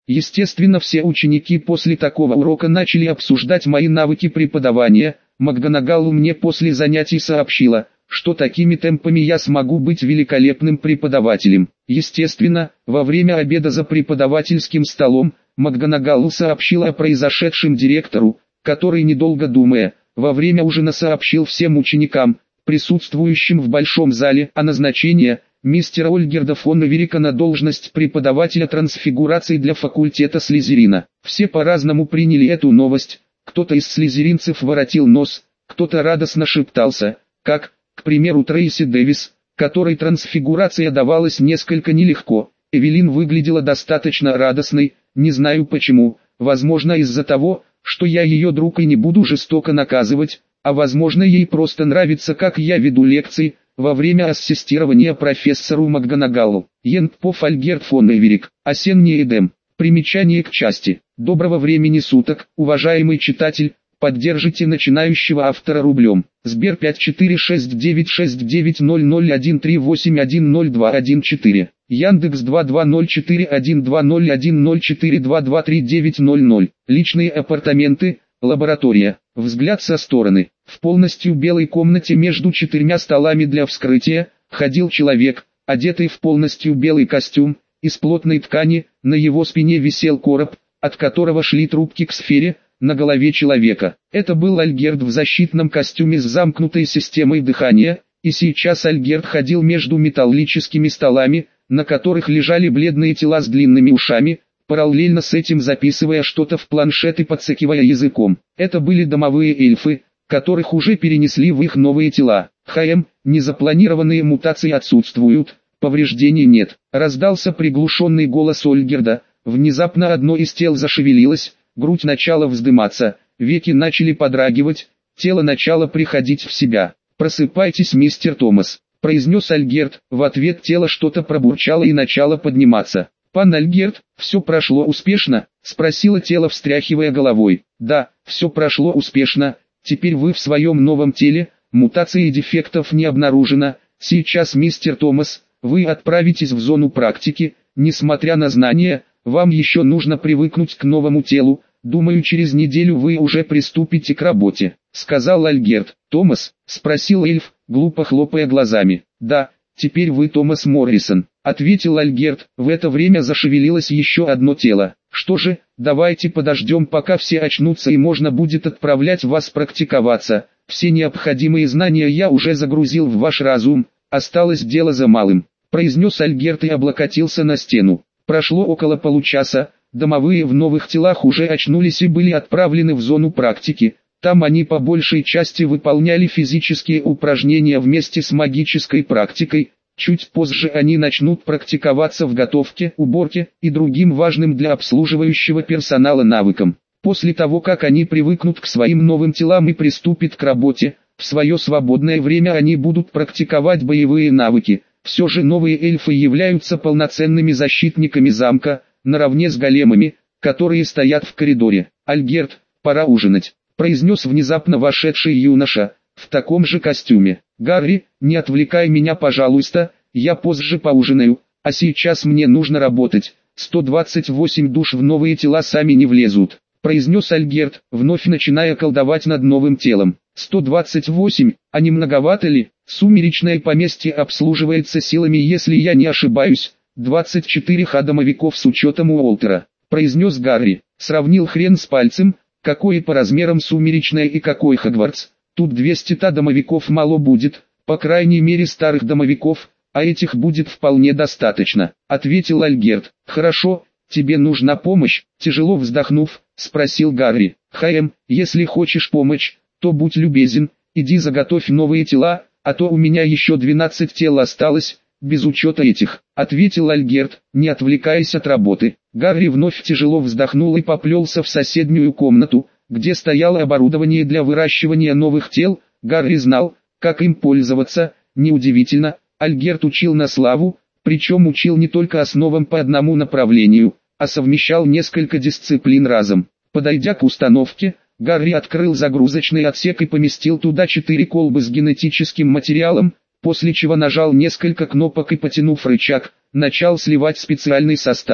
Естественно, все ученики после такого урока начали обсуждать мои навыки преподавания. МакГонагалл мне после занятий сообщила, что такими темпами я смогу быть великолепным преподавателем. Естественно, во время обеда за преподавательским столом, МакГонагалл сообщила о произошедшем директору, который, недолго думая, во время ужина сообщил всем ученикам, присутствующим в большом зале, о назначении мистера Ольгерда фон Эверика на должность преподавателя трансфигурации для факультета Слизерина. Все по-разному приняли эту новость, кто-то из слизеринцев воротил нос, кто-то радостно шептался, как, к примеру, Трейси Дэвис, которой трансфигурация давалась несколько нелегко. Эвелин выглядела достаточно радостной, не знаю почему, возможно из-за того, что я ее друг и не буду жестоко наказывать, а возможно ей просто нравится, как я веду лекции, во время ассистирования профессору МакГонагаллу. Ентпоф Альгерд фон Эверик, осенний Эдем. Примечание к части. Доброго времени суток, уважаемый читатель, поддержите начинающего автора рублем. Сбер 5469690013810214. Яндекс 2204120104223900. Личные апартаменты, лаборатория. Взгляд со стороны. В полностью белой комнате между 4 столами для вскрытия ходил человек, одетый в полностью белый костюм, из плотной ткани. На его спине висел короб, от которого шли трубки к сфере, на голове человека. Это был Альгерд в защитном костюме с замкнутой системой дыхания, и сейчас Альгерд ходил между металлическими столами, на которых лежали бледные тела с длинными ушами, параллельно с этим записывая что-то в планшет и подцикивая языком. Это были домовые эльфы, которых уже перенесли в их новые тела. Незапланированные мутации отсутствуют, повреждений нет. Раздался приглушенный голос Ольгерда. Внезапно одно из тел зашевелилось, грудь начала вздыматься, веки начали подрагивать, тело начало приходить в себя. «Просыпайтесь, мистер Томас», — произнес Альгерд. В ответ тело что-то пробурчало и начало подниматься. «Пан Альгерд, все прошло успешно?» — спросило тело, встряхивая головой. «Да, все прошло успешно. Теперь вы в своем новом теле, мутаций и дефектов не обнаружено. Сейчас, мистер Томас, вы отправитесь в зону практики. Несмотря на знания, вам еще нужно привыкнуть к новому телу. Думаю, через неделю вы уже приступите к работе», — сказал Альгерд. «Томас?» — спросил эльф, глупо хлопая глазами. «Да, теперь вы Томас Моррисон», — ответил Альгерд. В это время зашевелилось еще одно тело. «Что же, давайте подождем, пока все очнутся, и можно будет отправлять вас практиковаться. Все необходимые знания я уже загрузил в ваш разум, осталось дело за малым», — произнес Альгерд и облокотился на стену. Прошло около получаса, домовые в новых телах уже очнулись и были отправлены в зону практики. Там они по большей части выполняли физические упражнения вместе с магической практикой. Чуть позже они начнут практиковаться в готовке, уборке и другим важным для обслуживающего персонала навыкам. После того, как они привыкнут к своим новым телам и приступят к работе, в свое свободное время они будут практиковать боевые навыки. Все же новые эльфы являются полноценными защитниками замка, наравне с големами, которые стоят в коридоре. «Альгерд, пора ужинать», — произнес внезапно вошедший юноша, в таком же костюме. «Гарри, не отвлекай меня, пожалуйста, я позже поужинаю, а сейчас мне нужно работать. 128 душ в новые тела сами не влезут», — произнес Альгерд, вновь начиная колдовать над новым телом. 128, а не многовато ли? Сумеречное поместье обслуживается силами, если я не ошибаюсь, 24 домовиков с учетом Уолтера, произнес Гарри. Сравнил хрен с пальцем, какое по размерам сумеречное и какой Хогвартс. Тут 200 домовиков мало будет, по крайней мере старых домовиков, а этих будет вполне достаточно, ответил Альгерд. Хорошо, тебе нужна помощь, тяжело вздохнув, спросил Гарри. Если хочешь помощь, то будь любезен, иди заготовь новые тела, а то у меня еще 12 тел осталось, без учета этих, ответил Альгерд, не отвлекаясь от работы. Гарри вновь тяжело вздохнул и поплелся в соседнюю комнату, где стояло оборудование для выращивания новых тел. Гарри знал, как им пользоваться. Неудивительно, Альгерд учил на славу, причем учил не только основам по одному направлению, а совмещал несколько дисциплин разом. Подойдя к установке, Гарри открыл загрузочный отсек и поместил туда 4 колбы с генетическим материалом, после чего нажал несколько кнопок и, потянув рычаг, начал сливать специальный состав.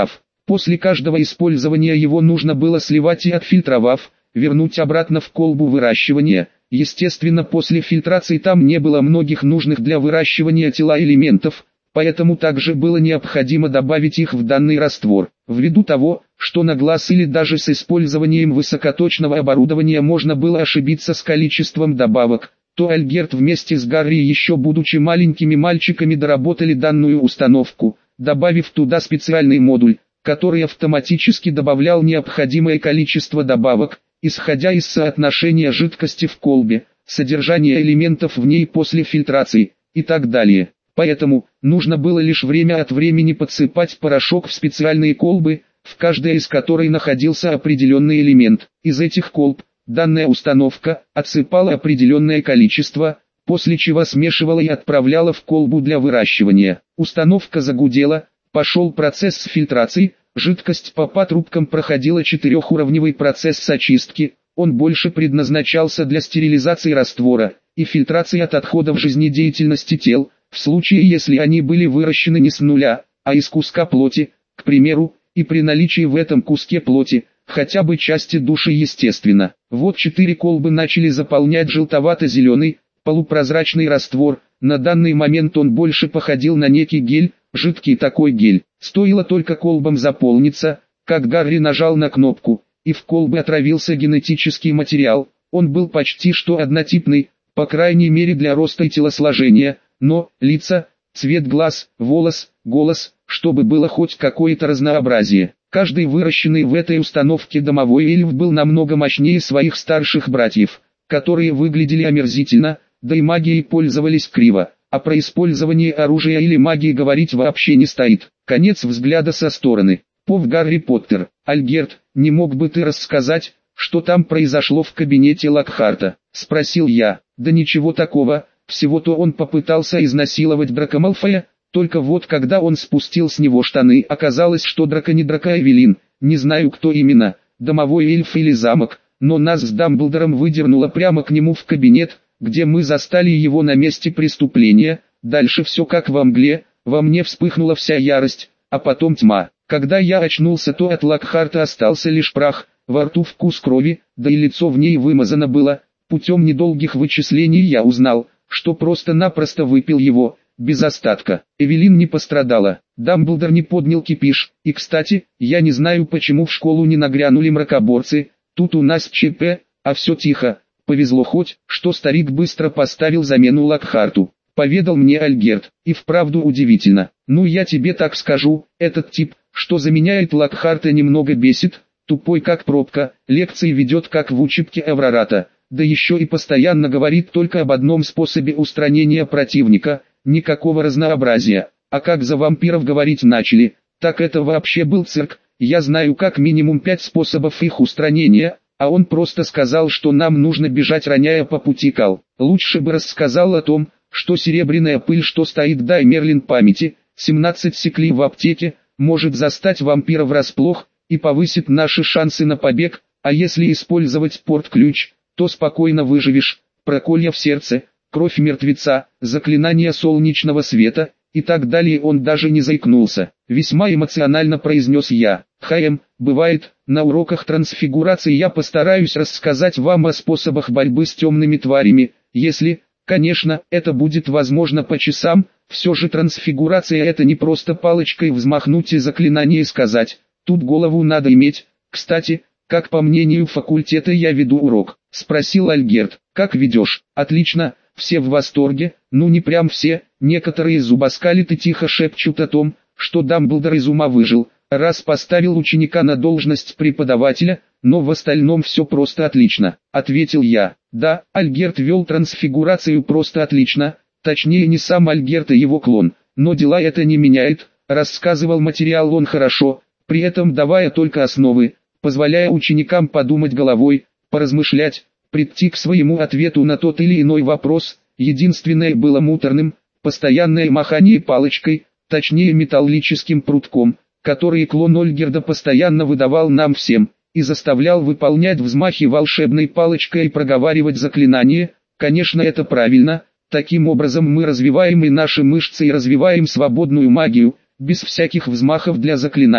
После каждого использования его нужно было сливать и отфильтровав, вернуть обратно в колбу выращивания. Естественно, после фильтрации там не было многих нужных для выращивания тела элементов, поэтому также было необходимо добавить их в данный раствор. Ввиду того, что на глаз или даже с использованием высокоточного оборудования можно было ошибиться с количеством добавок, то Альгерт вместе с Гарри, еще будучи маленькими мальчиками, доработали данную установку, добавив туда специальный модуль, который автоматически добавлял необходимое количество добавок, исходя из соотношения жидкости в колбе, содержания элементов в ней после фильтрации и так далее. Поэтому, нужно было лишь время от времени подсыпать порошок в специальные колбы, в каждой из которой находился определенный элемент. Из этих колб, данная установка отсыпала определенное количество, после чего смешивала и отправляла в колбу для выращивания. Установка загудела, пошел процесс фильтрации, жидкость по патрубкам проходила четырехуровневый процесс очистки, он больше предназначался для стерилизации раствора и фильтрации от отходов жизнедеятельности тел, в случае если они были выращены не с нуля, а из куска плоти, к примеру, и при наличии в этом куске плоти, хотя бы части души естественно. Вот 4 колбы начали заполнять желтовато-зеленый, полупрозрачный раствор, на данный момент он больше походил на некий гель, жидкий такой гель. Стоило только колбам заполниться, как Гарри нажал на кнопку, и в колбы отравился генетический материал. Он был почти что однотипный, по крайней мере для роста и телосложения, но лица, цвет глаз, волос, голос, чтобы было хоть какое-то разнообразие. Каждый выращенный в этой установке домовой эльф был намного мощнее своих старших братьев, которые выглядели омерзительно, да и магией пользовались криво, а про использование оружия или магии говорить вообще не стоит. Конец взгляда со стороны. Пов Гарри Поттер. Альгерт, не мог бы ты рассказать, что там произошло в кабинете Локхарта? Спросил я. Да ничего такого, всего-то он попытался изнасиловать Драко Малфоя, только вот когда он спустил с него штаны, оказалось, что Драко не Драко Эвелин, не знаю кто именно, домовой эльф или замок, но нас с Дамблдором выдернуло прямо к нему в кабинет, где мы застали его на месте преступления. Дальше все как во мгле, во мне вспыхнула вся ярость, а потом тьма. Когда я очнулся, то от Локхарта остался лишь прах, во рту вкус крови, да и лицо в ней вымазано было. Путем недолгих вычислений я узнал, что просто-напросто выпил его, без остатка. Эвелин не пострадала, Дамблдор не поднял кипиш, и кстати, я не знаю почему в школу не нагрянули мракоборцы, тут у нас ЧП, а все тихо. Повезло хоть, что старик быстро поставил замену Локхарту, поведал мне Альгерт, и вправду удивительно. Ну я тебе так скажу, этот тип, что заменяет Локхарта, немного бесит, тупой как пробка, лекции ведет как в учебке Эврората, да еще и постоянно говорит только об одном способе устранения противника, никакого разнообразия. А как за вампиров говорить начали, так это вообще был цирк. Я знаю как минимум 5 способов их устранения, а он просто сказал, что нам нужно бежать, роняя по пути кал. Лучше бы рассказал о том, что серебряная пыль, что стоит дай Мерлин памяти, 17 секлей в аптеке, может застать вампира врасплох и повысит наши шансы на побег, а если использовать порт-ключ, то спокойно выживешь. Проколья в сердце, кровь мертвеца, заклинание солнечного света и так далее. Он даже не заикнулся. Весьма эмоционально произнес я. Бывает, на уроках трансфигурации я постараюсь рассказать вам о способах борьбы с темными тварями, если, конечно, это будет возможно по часам. Все же трансфигурация — это не просто палочкой взмахнуть и заклинание сказать, тут голову надо иметь. Кстати, как по мнению факультета я веду урок? Спросил Альгерт. Как ведешь? Отлично, все в восторге, ну не прям все, некоторые зубоскалят и тихо шепчут о том, что Дамблдор из ума выжил, раз поставил ученика на должность преподавателя, но в остальном все просто отлично, ответил я. Да, Альгерт вел трансфигурацию просто отлично, точнее не сам Альгерт и его клон, но дела это не меняет, рассказывал материал он хорошо, при этом давая только основы, позволяя ученикам подумать головой, поразмышлять, прийти к своему ответу на тот или иной вопрос. Единственное было муторным, постоянное махание палочкой, точнее металлическим прутком, который клон Ольгерда постоянно выдавал нам всем, и заставлял выполнять взмахи волшебной палочкой и проговаривать заклинания. Конечно, это правильно, таким образом мы развиваем и наши мышцы и развиваем свободную магию, без всяких взмахов для заклинания.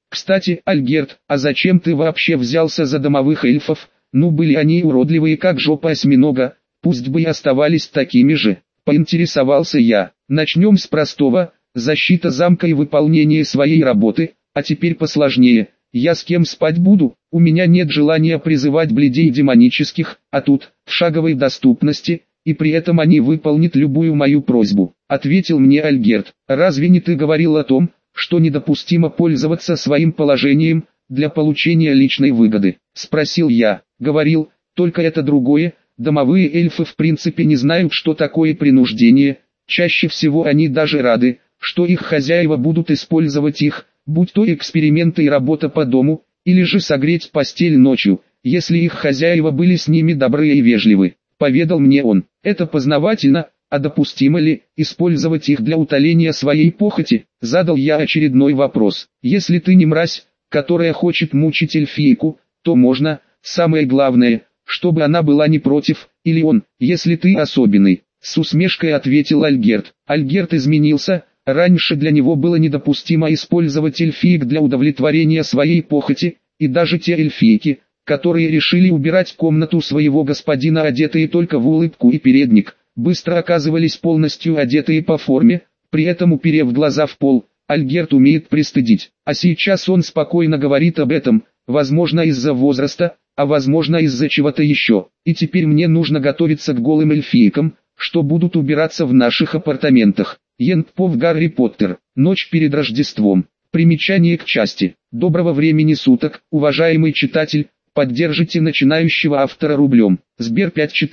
Кстати, Альгерт, а зачем ты вообще взялся за домовых эльфов? Ну были они уродливые как жопа осьминога, пусть бы и оставались такими же. Поинтересовался я. Начнем с простого, защита замка и выполнение своей работы, а теперь посложнее. Я с кем спать буду? У меня нет желания призывать бледей демонических, а тут, в шаговой доступности, и при этом они выполнят любую мою просьбу. Ответил мне Альгерт. Разве не ты говорил о том, что недопустимо пользоваться своим положением для получения личной выгоды? Спросил я. Говорил, только это другое. Домовые эльфы в принципе не знают, что такое принуждение. Чаще всего они даже рады, что их хозяева будут использовать их, будь то эксперименты и работа по дому, или же согреть постель ночью, если их хозяева были с ними добры и вежливы. Поведал мне он. Это познавательно, а допустимо ли использовать их для утоления своей похоти? Задал я очередной вопрос. Если ты не мразь, которая хочет мучить эльфийку, то можно, самое главное, чтобы она была не против, или он, если ты особенный. С усмешкой ответил Альгерт. Альгерт изменился, раньше для него было недопустимо использовать эльфиек для удовлетворения своей похоти, и даже те эльфийки, которые решили убирать комнату своего господина одетые только в улыбку и передник, быстро оказывались полностью одетые по форме, при этом уперев глаза в пол. Альгерт умеет пристыдить, а сейчас он спокойно говорит об этом, возможно из-за возраста, а возможно из-за чего-то еще. И теперь мне нужно готовиться к голым эльфийкам, что будут убираться в наших апартаментах. Янпов Гарри Поттер. Ночь перед Рождеством. Примечание к части. Доброго времени суток, уважаемый читатель. Поддержите начинающего автора рублем. Сбер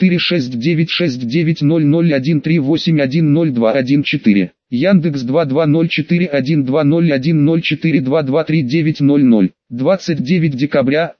546960013810210214. Яндекс 2204120104223900. 29 декабря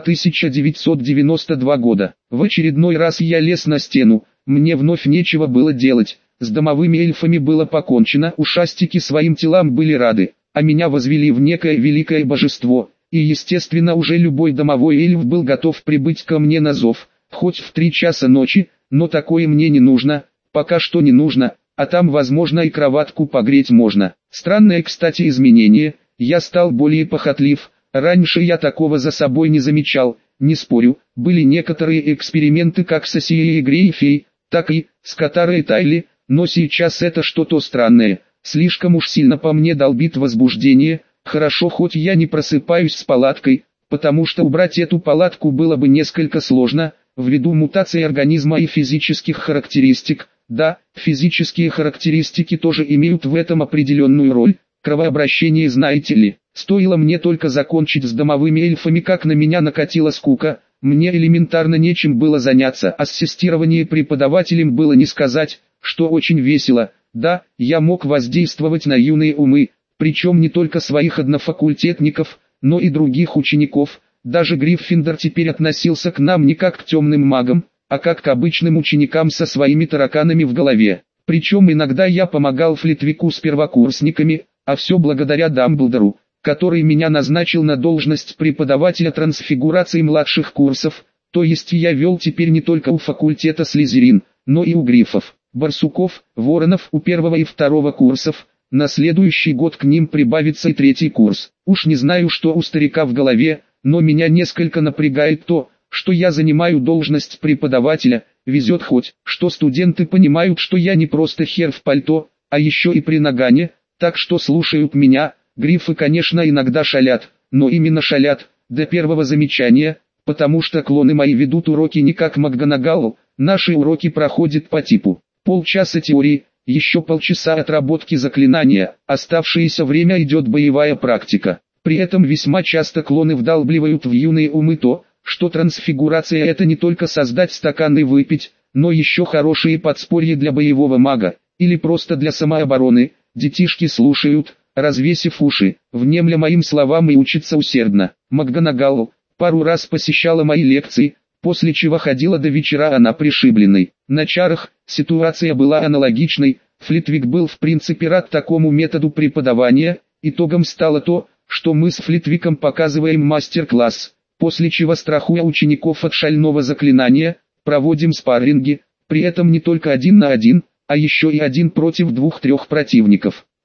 1992 года. В очередной раз я лез на стену, мне вновь нечего было делать. С домовыми эльфами было покончено, ушастики своим телам были рады, а меня возвели в некое великое божество. И естественно уже любой домовой эльф был готов прибыть ко мне на зов, хоть в 3 часа ночи, но такое мне не нужно, пока что не нужно, а там возможно и кроватку погреть можно. Странное кстати изменение, я стал более похотлив, раньше я такого за собой не замечал, не спорю, были некоторые эксперименты как с Осией Грейфей, так и с Катарой Тайли, но сейчас это что-то странное, слишком уж сильно по мне долбит возбуждение. Хорошо, хоть я не просыпаюсь с палаткой, потому что убрать эту палатку было бы несколько сложно, ввиду мутации организма и физических характеристик. Да, физические характеристики тоже имеют в этом определенную роль, кровообращение знаете ли. Стоило мне только закончить с домовыми эльфами, как на меня накатила скука, мне элементарно нечем было заняться. Ассистирование преподавателем было не сказать, что очень весело. Да, я мог воздействовать на юные умы, причем не только своих однофакультетников, но и других учеников. Даже Гриффиндор теперь относился к нам не как к темным магам, а как к обычным ученикам со своими тараканами в голове. Причем иногда я помогал Флитвику с первокурсниками, а все благодаря Дамблдору, который меня назначил на должность преподавателя трансфигурации младших курсов, то есть я вел теперь не только у факультета Слизерин, но и у Гриффов, Барсуков, Воронов у 1 и 2 курсов. На следующий год к ним прибавится и 3 курс. Уж не знаю, что у старика в голове, но меня несколько напрягает то, что я занимаю должность преподавателя. Везет хоть, что студенты понимают, что я не просто хер в пальто, а еще и при нагане, так что слушают меня. Гриффы, конечно, иногда шалят, но именно шалят, до первого замечания, потому что клоны мои ведут уроки не как МакГонагал, наши уроки проходят по типу полчаса теории, еще полчаса отработки заклинания, оставшееся время идет боевая практика. При этом весьма часто клоны вдалбливают в юные умы то, что трансфигурация это не только создать стакан и выпить, но еще хорошие подспорья для боевого мага, или просто для самообороны. Детишки слушают, развесив уши, внемля моим словам и учатся усердно. МакГонагал пару раз посещала мои лекции, после чего ходила до вечера она пришибленной. На чарах ситуация была аналогичной, Флитвик был в принципе рад такому методу преподавания, итогом стало то, что мы с Флитвиком показываем мастер-класс, после чего страхуя учеников от шального заклинания, проводим спарринги, при этом не только 1 на 1, а еще и 1 против 2-3 противников.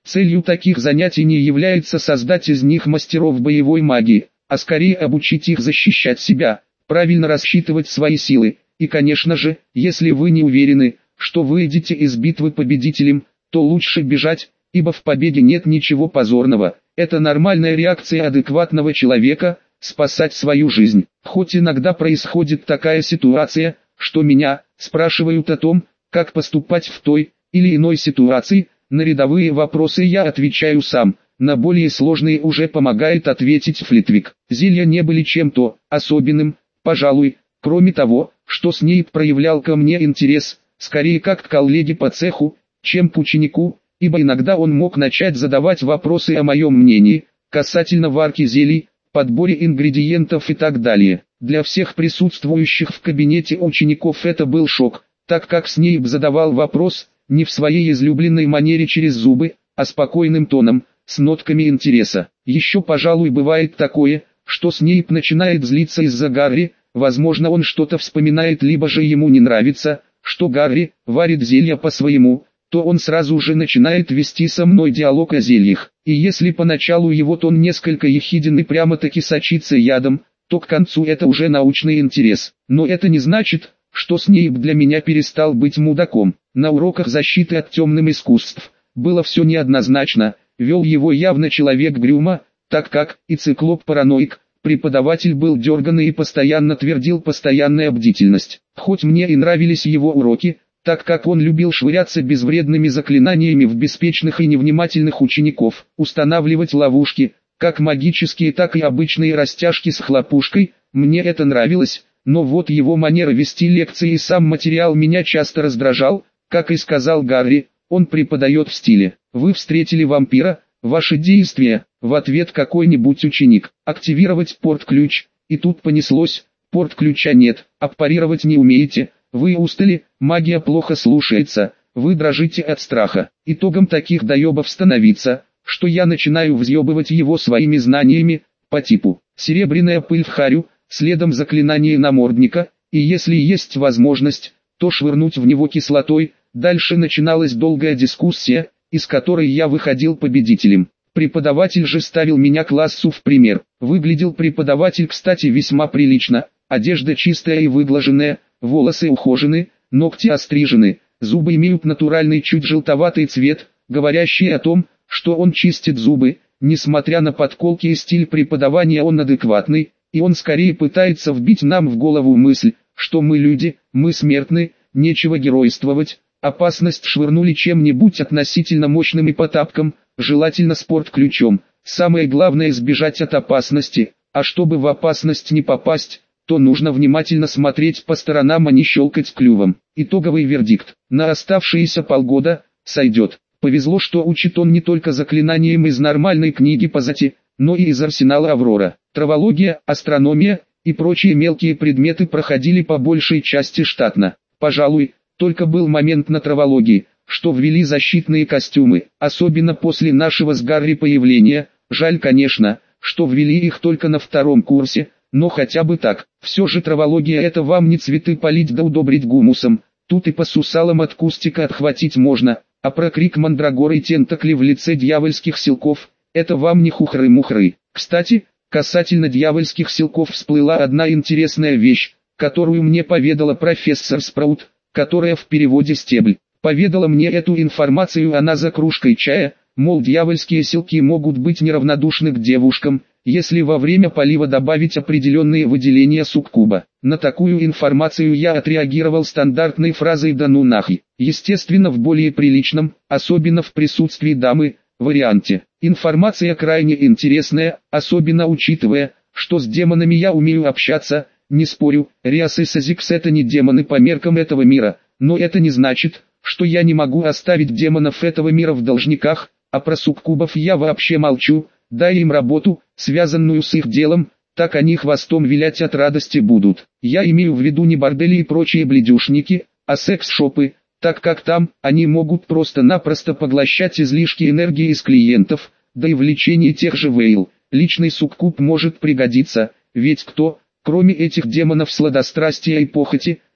Целью таких занятий не является создать из них мастеров боевой магии, а скорее обучить их защищать себя, правильно рассчитывать свои силы, и конечно же, если вы не уверены, что выйдете из битвы победителем, то лучше бежать, ибо в победе нет ничего позорного, это нормальная реакция адекватного человека – спасать свою жизнь. Хоть иногда происходит такая ситуация, что меня спрашивают о том, как поступать в той или иной ситуации, на рядовые вопросы я отвечаю сам, на более сложные уже помогает ответить Флитвик. Зелья не были чем-то особенным, пожалуй, кроме того, что Снейп проявлял ко мне интерес, скорее как к коллеге по цеху, чем к ученику, ибо иногда он мог начать задавать вопросы о моем мнении, касательно варки зелий, подборе ингредиентов и так далее. Для всех присутствующих в кабинете учеников это был шок, так как Снейп задавал вопрос, не в своей излюбленной манере через зубы, а спокойным тоном, с нотками интереса. Еще, пожалуй, бывает такое, что Снейп начинает злиться из-за Гарри, возможно он что-то вспоминает, либо же ему не нравится, что Гарри варит зелья по-своему, то он сразу же начинает вести со мной диалог о зельях. И если поначалу его тон несколько ехиден и прямо-таки сочится ядом, то к концу это уже научный интерес. Но это не значит, что Снейп для меня перестал быть мудаком. На уроках защиты от темных искусств было все неоднозначно, вел его явно человек Грюма, так как и циклоп-параноик, преподаватель был дерганный и постоянно твердил постоянная бдительность. Хоть мне и нравились его уроки, так как он любил швыряться безвредными заклинаниями в беспечных и невнимательных учеников, устанавливать ловушки, как магические, так и обычные растяжки с хлопушкой, мне это нравилось, но вот его манера вести лекции и сам материал меня часто раздражал, как и сказал Гарри, он преподает в стиле «Вы встретили вампира, ваши действия, в ответ какой-нибудь ученик, активировать порт-ключ, и тут понеслось, порт-ключа нет, а парировать не умеете». Вы устали, магия плохо слушается, вы дрожите от страха. Итогом таких доебов становится, что я начинаю взъебывать его своими знаниями, по типу «серебряная пыль в харю», следом заклинание намордника, и если есть возможность, то швырнуть в него кислотой. Дальше начиналась долгая дискуссия, из которой я выходил победителем. Преподаватель же ставил меня классу в пример. Выглядел преподаватель, кстати, весьма прилично, одежда чистая и выглаженная, волосы ухожены, ногти острижены, зубы имеют натуральный чуть желтоватый цвет, говорящий о том, что он чистит зубы. Несмотря на подколки и стиль преподавания, он адекватный, и он скорее пытается вбить нам в голову мысль, что мы люди, мы смертны, нечего геройствовать, опасность швырнули чем-нибудь относительно мощным и по тапкам, желательно спорт-ключом. Самое главное избежать от опасности, а чтобы в опасность не попасть, то нужно внимательно смотреть по сторонам, а не щелкать клювом. Итоговый вердикт: на оставшиеся полгода сойдет. Повезло, что учит он не только заклинаниям из нормальной книги по зати, но и из арсенала Аврора. Травология, астрономия и прочие мелкие предметы проходили по большей части штатно. Пожалуй, только был момент на травологии, что ввели защитные костюмы, особенно после нашего с Гарри появления. Жаль, конечно, что ввели их только на втором курсе, но хотя бы так. Все же травология — это вам не цветы полить да удобрить гумусом, тут и по сусалам от кустика отхватить можно, а про крик мандрагоры и тентакли в лице дьявольских силков — это вам не хухры-мухры. Кстати, касательно дьявольских силков всплыла одна интересная вещь, которую мне поведала профессор Спраут, которая в переводе «стебль». Поведала мне эту информацию она за кружкой чая, мол, дьявольские силки могут быть неравнодушны к девушкам, если во время полива добавить определенные выделения суккуба. На такую информацию я отреагировал стандартной фразой «да ну нахуй». Естественно, в более приличном, особенно в присутствии дамы, варианте. Информация крайне интересная, особенно учитывая, что с демонами я умею общаться, не спорю, Риас и Сазикс это не демоны по меркам этого мира, но это не значит, что я не могу оставить демонов этого мира в должниках, а про суккубов я вообще молчу. Дай им работу, связанную с их делом, так они хвостом вилять от радости будут. Я имею в виду не бордели и прочие бледюшники, а секс-шопы, так как там они могут просто-напросто поглощать излишки энергии из клиентов, да и в лечении тех же вейл. Личный суккуб может пригодиться, ведь кто, кроме этих демонов сладострастия и похоти,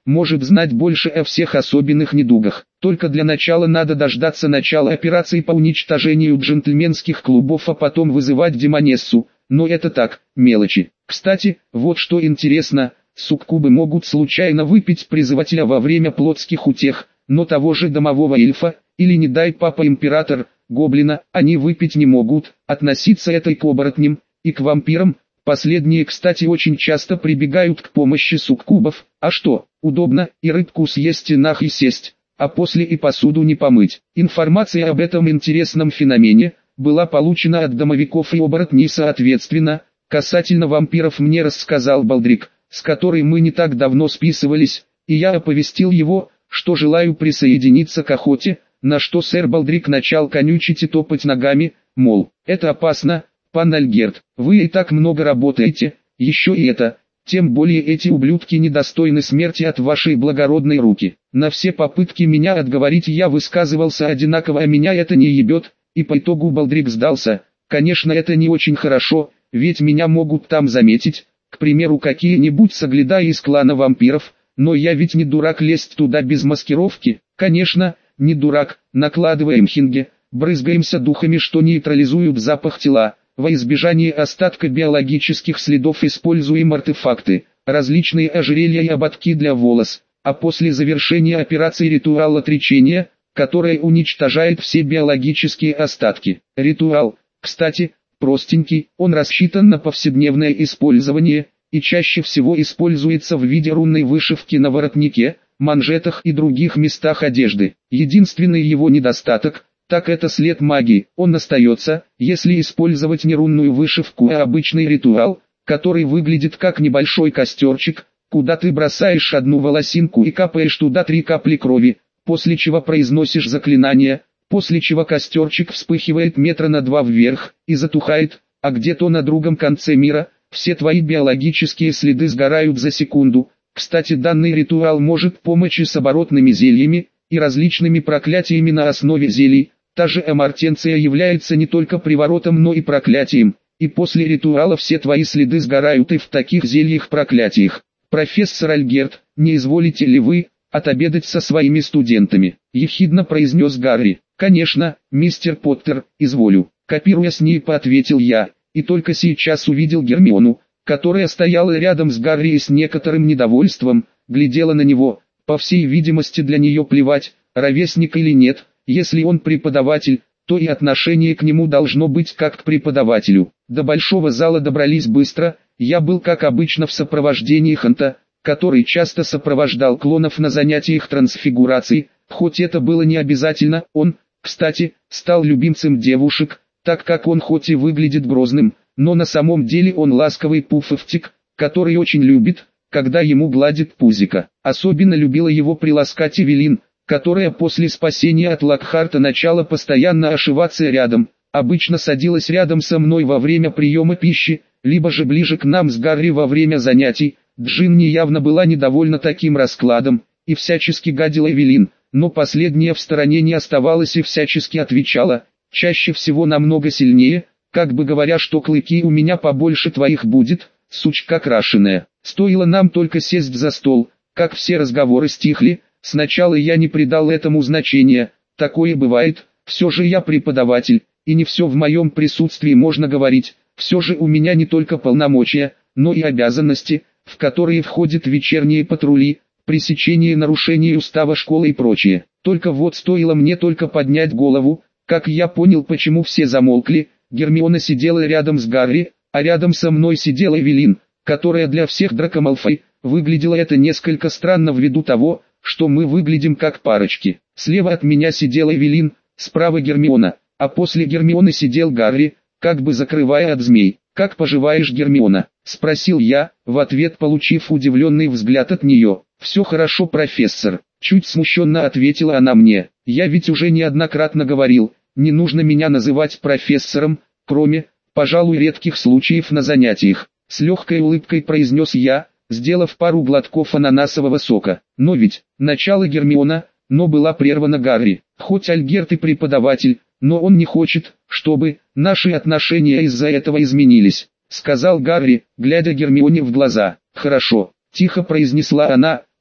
может знать больше о всех особенных недугах. Только для начала надо дождаться начала операции по уничтожению джентльменских клубов, а потом вызывать демонессу. Но это так, мелочи. Кстати, вот что интересно, суккубы могут случайно выпить призывателя во время плотских утех, но того же домового эльфа, или не дай папа император, гоблина, они выпить не могут. Относиться это и к оборотням, и к вампирам. Последние, кстати, очень часто прибегают к помощи суккубов. А что, удобно и рыбку съесть и нахуй сесть, а после и посуду не помыть. Информация об этом интересном феномене была получена от домовиков и оборотней соответственно. Касательно вампиров мне рассказал Балдрик, с которой мы не так давно списывались, и я оповестил его, что желаю присоединиться к охоте, на что сэр Балдрик начал конючить и топать ногами, мол, это опасно, пан Альгерт, вы и так много работаете, еще и это, тем более эти ублюдки недостойны смерти от вашей благородной руки. На все попытки меня отговорить я высказывался одинаково, а меня это не ебет, и по итогу Балдрик сдался. Конечно, это не очень хорошо, ведь меня могут там заметить, к примеру какие-нибудь соглядаи из клана вампиров, но я ведь не дурак лезть туда без маскировки. Конечно, не дурак, накладываем хинге, брызгаемся духами, что нейтрализуют запах тела. Во избежание остатка биологических следов используем артефакты, различные ожерелья и ободки для волос, а после завершения операции ритуал отречения, который уничтожает все биологические остатки. Ритуал, кстати, простенький, он рассчитан на повседневное использование, и чаще всего используется в виде рунной вышивки на воротнике, манжетах и других местах одежды. Единственный его недостаток – так это след магии, он остается, если использовать не рунную вышивку, а обычный ритуал, который выглядит как небольшой костерчик, куда ты бросаешь одну волосинку и капаешь туда 3 капли крови, после чего произносишь заклинание, после чего костерчик вспыхивает метра на 2 вверх и затухает, а где-то на другом конце мира, все твои биологические следы сгорают за секунду. Кстати, данный ритуал может помочь и с оборотными зельями, и различными проклятиями на основе зелий. Та же амортенция является не только приворотом, но и проклятием, и после ритуала все твои следы сгорают и в таких зельях-проклятиях. Профессор Альгерт, не изволите ли вы отобедать со своими студентами? Ехидно произнес Гарри. Конечно, мистер Поттер, изволю. Копируя с ней, ответил я, и только сейчас увидел Гермиону, которая стояла рядом с Гарри и с некоторым недовольством глядела на него. По всей видимости, для нее плевать, ровесник или нет. Если он преподаватель, то и отношение к нему должно быть как к преподавателю. До большого зала добрались быстро, я был как обычно в сопровождении Ханта, который часто сопровождал клонов на занятиях трансфигурации, хоть это было не обязательно. Он, кстати, стал любимцем девушек, так как он хоть и выглядит грозным, но на самом деле он ласковый пуфовтик, который очень любит, когда ему гладит пузико. Особенно любила его приласкать Эвелин, которая после спасения от Локхарта начала постоянно ошиваться рядом, обычно садилась рядом со мной во время приема пищи, либо же ближе к нам с Гарри во время занятий. Джинни явно была недовольна таким раскладом, и всячески гадила Эвелин, но последняя в стороне не оставалась и всячески отвечала, чаще всего намного сильнее, как бы говоря, что клыки у меня побольше твоих будет, сучка крашеная. Стоило нам только сесть за стол, как все разговоры стихли. Сначала я не придал этому значения, такое бывает, все же я преподаватель, и не все в моем присутствии можно говорить, все же у меня не только полномочия, но и обязанности, в которые входят вечерние патрули, пресечение нарушений устава школы и прочее. Только вот стоило мне только поднять голову, как я понял, почему все замолкли. Гермиона сидела рядом с Гарри, а рядом со мной сидела Эвелин, которая для всех Драко Малфой, выглядела это несколько странно ввиду того, что мы выглядим как парочки. Слева от меня сидела Эвелин, справа Гермиона, а после Гермионы сидел Гарри, как бы закрывая от змей. «Как поживаешь, Гермиона?» – спросил я, в ответ получив удивленный взгляд от нее. «Все хорошо, профессор», – чуть смущенно ответила она мне. «Я ведь уже неоднократно говорил, не нужно меня называть профессором, кроме, пожалуй, редких случаев на занятиях». С легкой улыбкой произнес я, сделав пару глотков ананасового сока. Но ведь, начало Гермиона, но была прервана Гарри. Хоть Альгерт и преподаватель, но он не хочет, чтобы наши отношения из-за этого изменились, сказал Гарри, глядя Гермионе в глаза. Хорошо, тихо произнесла она,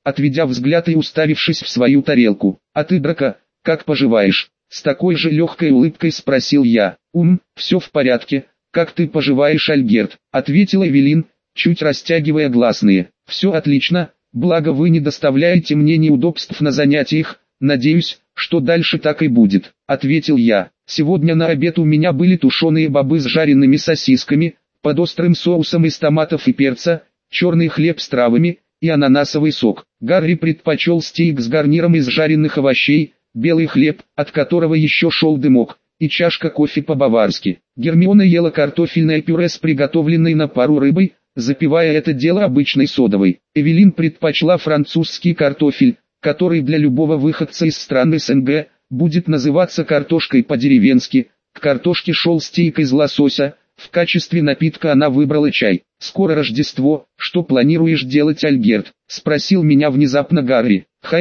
отведя взгляд и уставившись в свою тарелку. «А ты, Драко, как поживаешь?» С такой же легкой улыбкой спросил я. Все в порядке. Как ты поживаешь, Альгерт?» Ответила Эвелин, чуть растягивая гласные. «Все отлично, благо вы не доставляете мне неудобств на занятиях, надеюсь, что дальше так и будет», ответил я. «Сегодня на обед у меня были тушеные бобы с жареными сосисками, под острым соусом из томатов и перца, черный хлеб с травами и ананасовый сок. Гарри предпочел стейк с гарниром из жареных овощей, белый хлеб, от которого еще шел дымок, и чашка кофе по-баварски. Гермиона ела картофельное пюре с приготовленной на пару рыбой, запивая это дело обычной содовой. Эвелин предпочла французский картофель, который для любого выходца из стран СНГ будет называться картошкой по-деревенски. К картошке шел стейк из лосося, в качестве напитка она выбрала чай. «Скоро Рождество, что планируешь делать, Альгерт?» — спросил меня внезапно Гарри.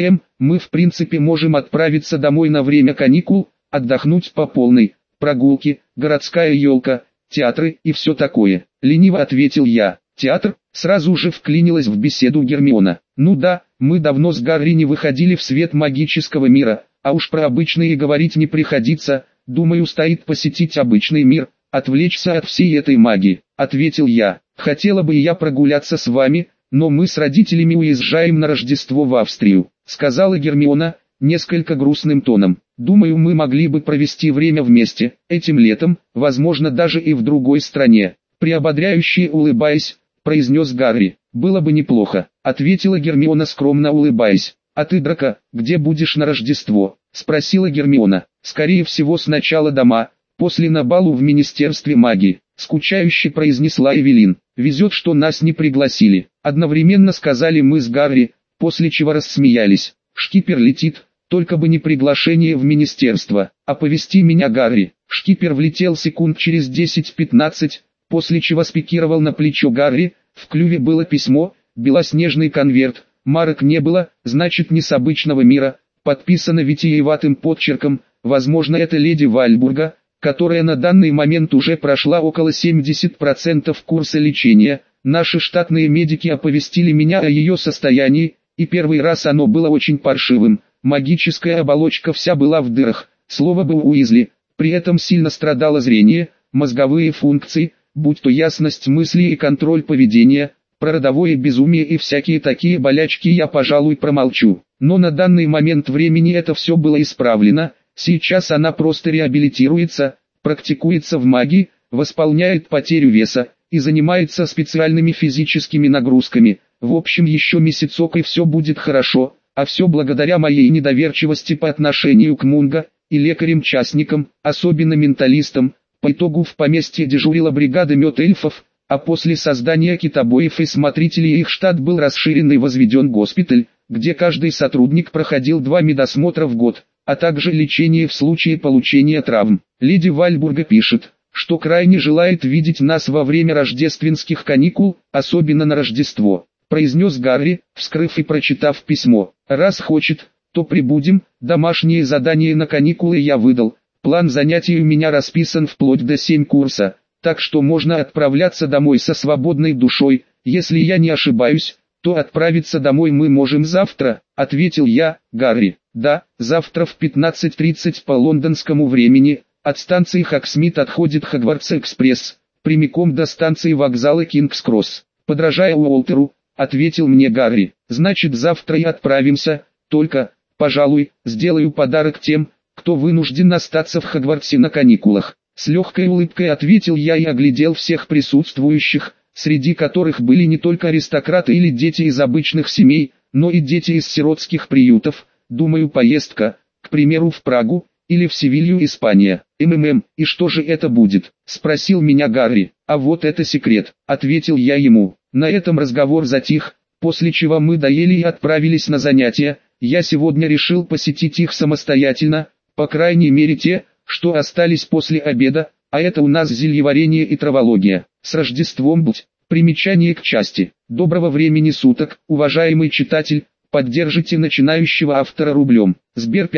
Мы в принципе можем отправиться домой на время каникул, отдохнуть по полной, прогулки, городская елка, театры и все такое», — лениво ответил я. «Театр?» — сразу же вклинилась в беседу Гермиона. «Ну да, мы давно с Гарри не выходили в свет магического мира, а уж про обычный и говорить не приходится, думаю, стоит посетить обычный мир, отвлечься от всей этой магии», — ответил я. «Хотела бы и я прогуляться с вами, но мы с родителями уезжаем на Рождество в Австрию», — сказала Гермиона, несколько грустным тоном. «Думаю, мы могли бы провести время вместе, этим летом, возможно даже и в другой стране», — приободряюще улыбаясь, произнес Гарри. «Было бы неплохо», — ответила Гермиона, скромно улыбаясь. «А ты, Драко, где будешь на Рождество?» — спросила Гермиона. «Скорее всего сначала дома, после на балу в Министерстве магии», — скучающе произнесла Эвелин. «Везет, что нас не пригласили», — одновременно сказали мы с Гарри, после чего рассмеялись. «Шкипер летит, только бы не приглашение в министерство, оповести меня, Гарри». Шкипер влетел секунд через 10-15, после чего спикировал на плечо Гарри, в клюве было письмо, белоснежный конверт, марок не было, значит не с обычного мира, подписано витиеватым подчерком, возможно это леди Вальбурга, которая на данный момент уже прошла около 70% курса лечения. Наши штатные медики оповестили меня о ее состоянии, и первый раз оно было очень паршивым, магическая оболочка вся была в дырах, слово бы Уизли, при этом сильно страдало зрение, мозговые функции, будь то ясность мысли и контроль поведения, про родовое безумие и всякие такие болячки я, пожалуй, промолчу. Но на данный момент времени это все было исправлено, сейчас она просто реабилитируется, практикуется в магии, восполняет потерю веса и занимается специальными физическими нагрузками. В общем, еще месяцок и все будет хорошо, а все благодаря моей недоверчивости по отношению к Мунго и лекарям-частникам, особенно менталистам. По итогу в поместье дежурила бригада мед-эльфов, а после создания китобоев и смотрителей их штат был расширен и возведен госпиталь, где каждый сотрудник проходил 2 медосмотра в год, а также лечение в случае получения травм. Леди Вальбурга пишет, что крайне желает видеть нас во время рождественских каникул, особенно на Рождество, произнес Гарри, вскрыв и прочитав письмо. «Раз хочет, то прибудем, домашние задания на каникулы я выдал, план занятий у меня расписан вплоть до 7 курса, так что можно отправляться домой со свободной душой. Если я не ошибаюсь, то отправиться домой мы можем завтра», — ответил я. Гарри: «Да, завтра в 15:30 по лондонскому времени, от станции Хоксмит отходит Хогвартс-экспресс, прямиком до станции вокзала Кингс-Кросс». Подражая Уолтеру, ответил мне Гарри. «Значит, завтра и отправимся, только, пожалуй, сделаю подарок тем, кто вынужден остаться в Хогвартсе на каникулах». С легкой улыбкой ответил я и оглядел всех присутствующих, среди которых были не только аристократы или дети из обычных семей, но и дети из сиротских приютов. Думаю, поездка, к примеру, в Прагу, или в Севилью, Испания. И что же это будет?» — спросил меня Гарри. «А вот это секрет», — ответил я ему. На этом разговор затих, после чего мы доели и отправились на занятия. Я сегодня решил посетить их самостоятельно, по крайней мере те, что остались после обеда, а это у нас зельеварение и травология. С Рождеством будь! Примечание к части. Доброго времени суток, уважаемый читатель, поддержите начинающего автора рублем. Сбер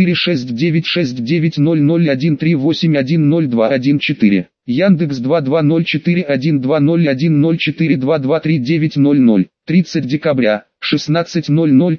5469690013810214. Яндекс 2204120104223900. 30 декабря. 16:00,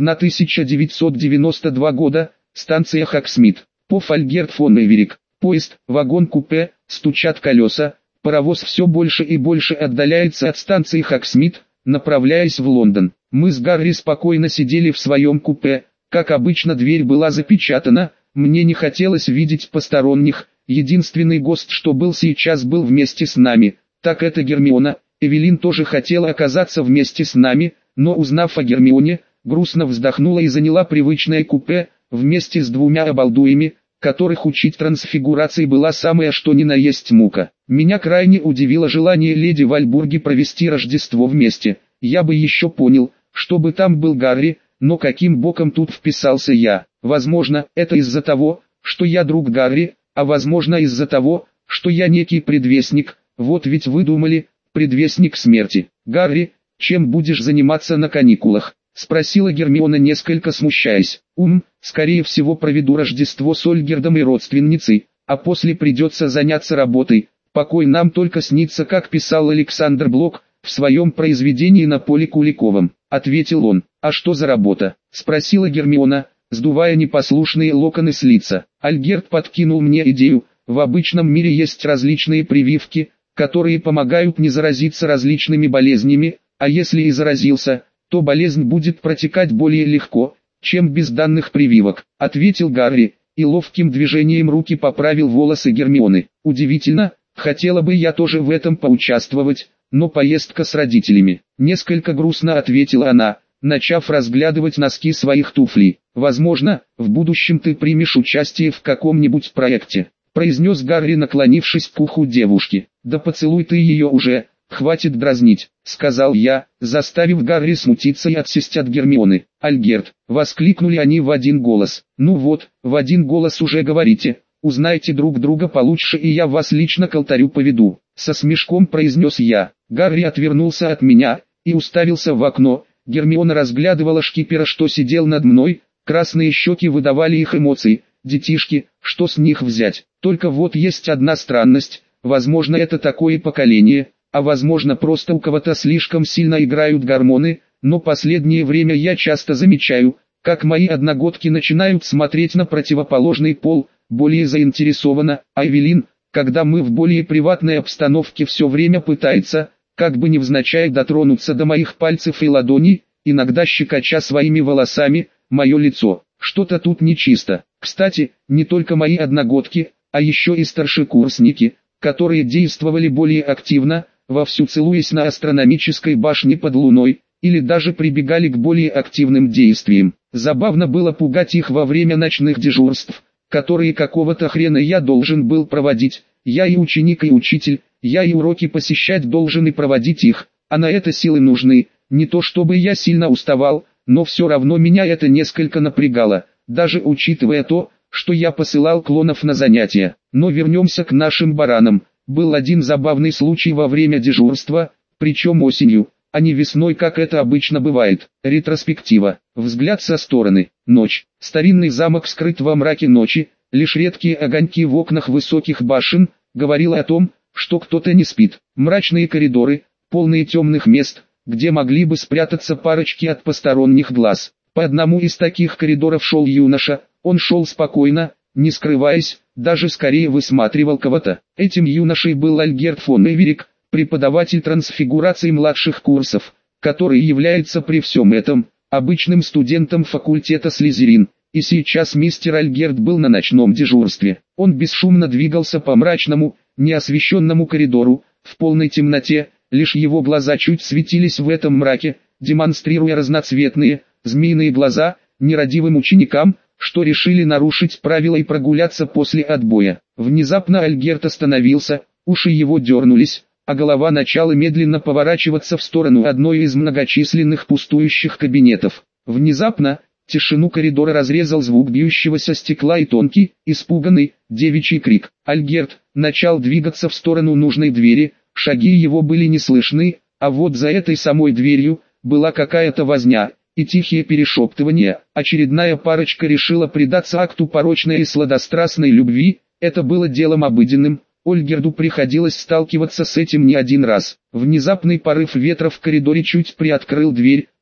1992 года, станция Хаксмит. Поф Альгерт фон Эверик. Поезд, вагон-купе, стучат колеса, паровоз все больше и больше отдаляется от станции Хаксмит, направляясь в Лондон. Мы с Гарри спокойно сидели в своем купе, как обычно дверь была запечатана, мне не хотелось видеть посторонних, единственный гость, что был сейчас, был вместе с нами, так это Гермиона. Эвелин тоже хотела оказаться вместе с нами, но узнав о Гермионе, грустно вздохнула и заняла привычное купе, вместе с двумя обалдуями, которых учить трансфигурации была самая что ни на есть мука. Меня крайне удивило желание леди Вальбурги провести Рождество вместе. Я бы еще понял, чтобы там был Гарри, но каким боком тут вписался я? Возможно, это из-за того, что я друг Гарри, а возможно из-за того, что я некий предвестник. Вот ведь вы думали, предвестник смерти. Гарри, чем будешь заниматься на каникулах? Спросила Гермиона, несколько смущаясь. Скорее всего проведу Рождество с Ольгердом и родственницей, а после придется заняться работой. Покой нам только снится, как писал Александр Блок в своем произведении «На поле Куликовом», ответил он. А что за работа? Спросила Гермиона, сдувая непослушные локоны с лица. Альгерт подкинул мне идею. В обычном мире есть различные прививки, которые помогают не заразиться различными болезнями, а если и заразился, то болезнь будет протекать более легко, чем без данных прививок, ответил Гарри, и ловким движением руки поправил волосы Гермионы. Удивительно, хотела бы я тоже в этом поучаствовать, но поездка с родителями. Несколько грустно ответила она, начав разглядывать носки своих туфлей. Возможно, в будущем ты примешь участие в каком-нибудь проекте, произнес Гарри, наклонившись к уху девушки. Да поцелуй ты ее уже. «Хватит дразнить», — сказал я, заставив Гарри смутиться и отсесть от Гермионы. «Альгерт», — воскликнули они в один голос. «Ну вот, в один голос уже говорите, узнайте друг друга получше и я вас лично к алтарю поведу», — со смешком произнес я. Гарри отвернулся от меня и уставился в окно. Гермиона разглядывала шкипера, что сидел над мной, красные щеки выдавали их эмоции. Детишки, что с них взять? Только вот есть одна странность, возможно это такое поколение, а возможно просто у кого-то слишком сильно играют гормоны, но последнее время я часто замечаю, как мои одногодки начинают смотреть на противоположный пол, более заинтересованно, а Эвелин, когда мы в более приватной обстановке, все время пытается, как бы невзначай, дотронуться до моих пальцев и ладоней, иногда щекоча своими волосами мое лицо. Что-то тут нечисто. Кстати, не только мои одногодки, а еще и старшекурсники, которые действовали более активно, вовсю целуясь на астрономической башне под луной, или даже прибегали к более активным действиям. Забавно было пугать их во время ночных дежурств, которые какого-то хрена я должен был проводить. Я и ученик, и учитель, я и уроки посещать должен и проводить их, а на это силы нужны. Не то чтобы я сильно уставал, но все равно меня это несколько напрягало, даже учитывая то, что я посылал клонов на занятия. Но вернемся к нашим баранам. Был один забавный случай во время дежурства, причем осенью, а не весной, как это обычно бывает. Ретроспектива. Взгляд со стороны. Ночь. Старинный замок скрыт во мраке ночи, лишь редкие огоньки в окнах высоких башен говорило о том, что кто-то не спит. Мрачные коридоры, полные темных мест, где могли бы спрятаться парочки от посторонних глаз. По одному из таких коридоров шел юноша, он шел спокойно, не скрываясь, даже скорее высматривал кого-то. Этим юношей был Альгерт фон Эверик, преподаватель трансфигурации младших курсов, который является при всем этом обычным студентом факультета Слизерин. И сейчас мистер Альгерт был на ночном дежурстве. Он бесшумно двигался по мрачному, неосвещенному коридору, в полной темноте, лишь его глаза чуть светились в этом мраке, демонстрируя разноцветные, змеиные глаза, нерадивым ученикам, что решили нарушить правила и прогуляться после отбоя. Внезапно Альгерт остановился, уши его дернулись, а голова начала медленно поворачиваться в сторону одной из многочисленных пустующих кабинетов. Внезапно, тишину коридора разрезал звук бьющегося стекла и тонкий, испуганный, девичий крик. Альгерт начал двигаться в сторону нужной двери, шаги его были не слышны, а вот за этой самой дверью была какая-то возня и тихие перешептывания. Очередная парочка решила предаться акту порочной и сладострастной любви. Это было делом обыденным, Ольгерду приходилось сталкиваться с этим не один раз. Внезапный порыв ветра в коридоре чуть приоткрыл дверь,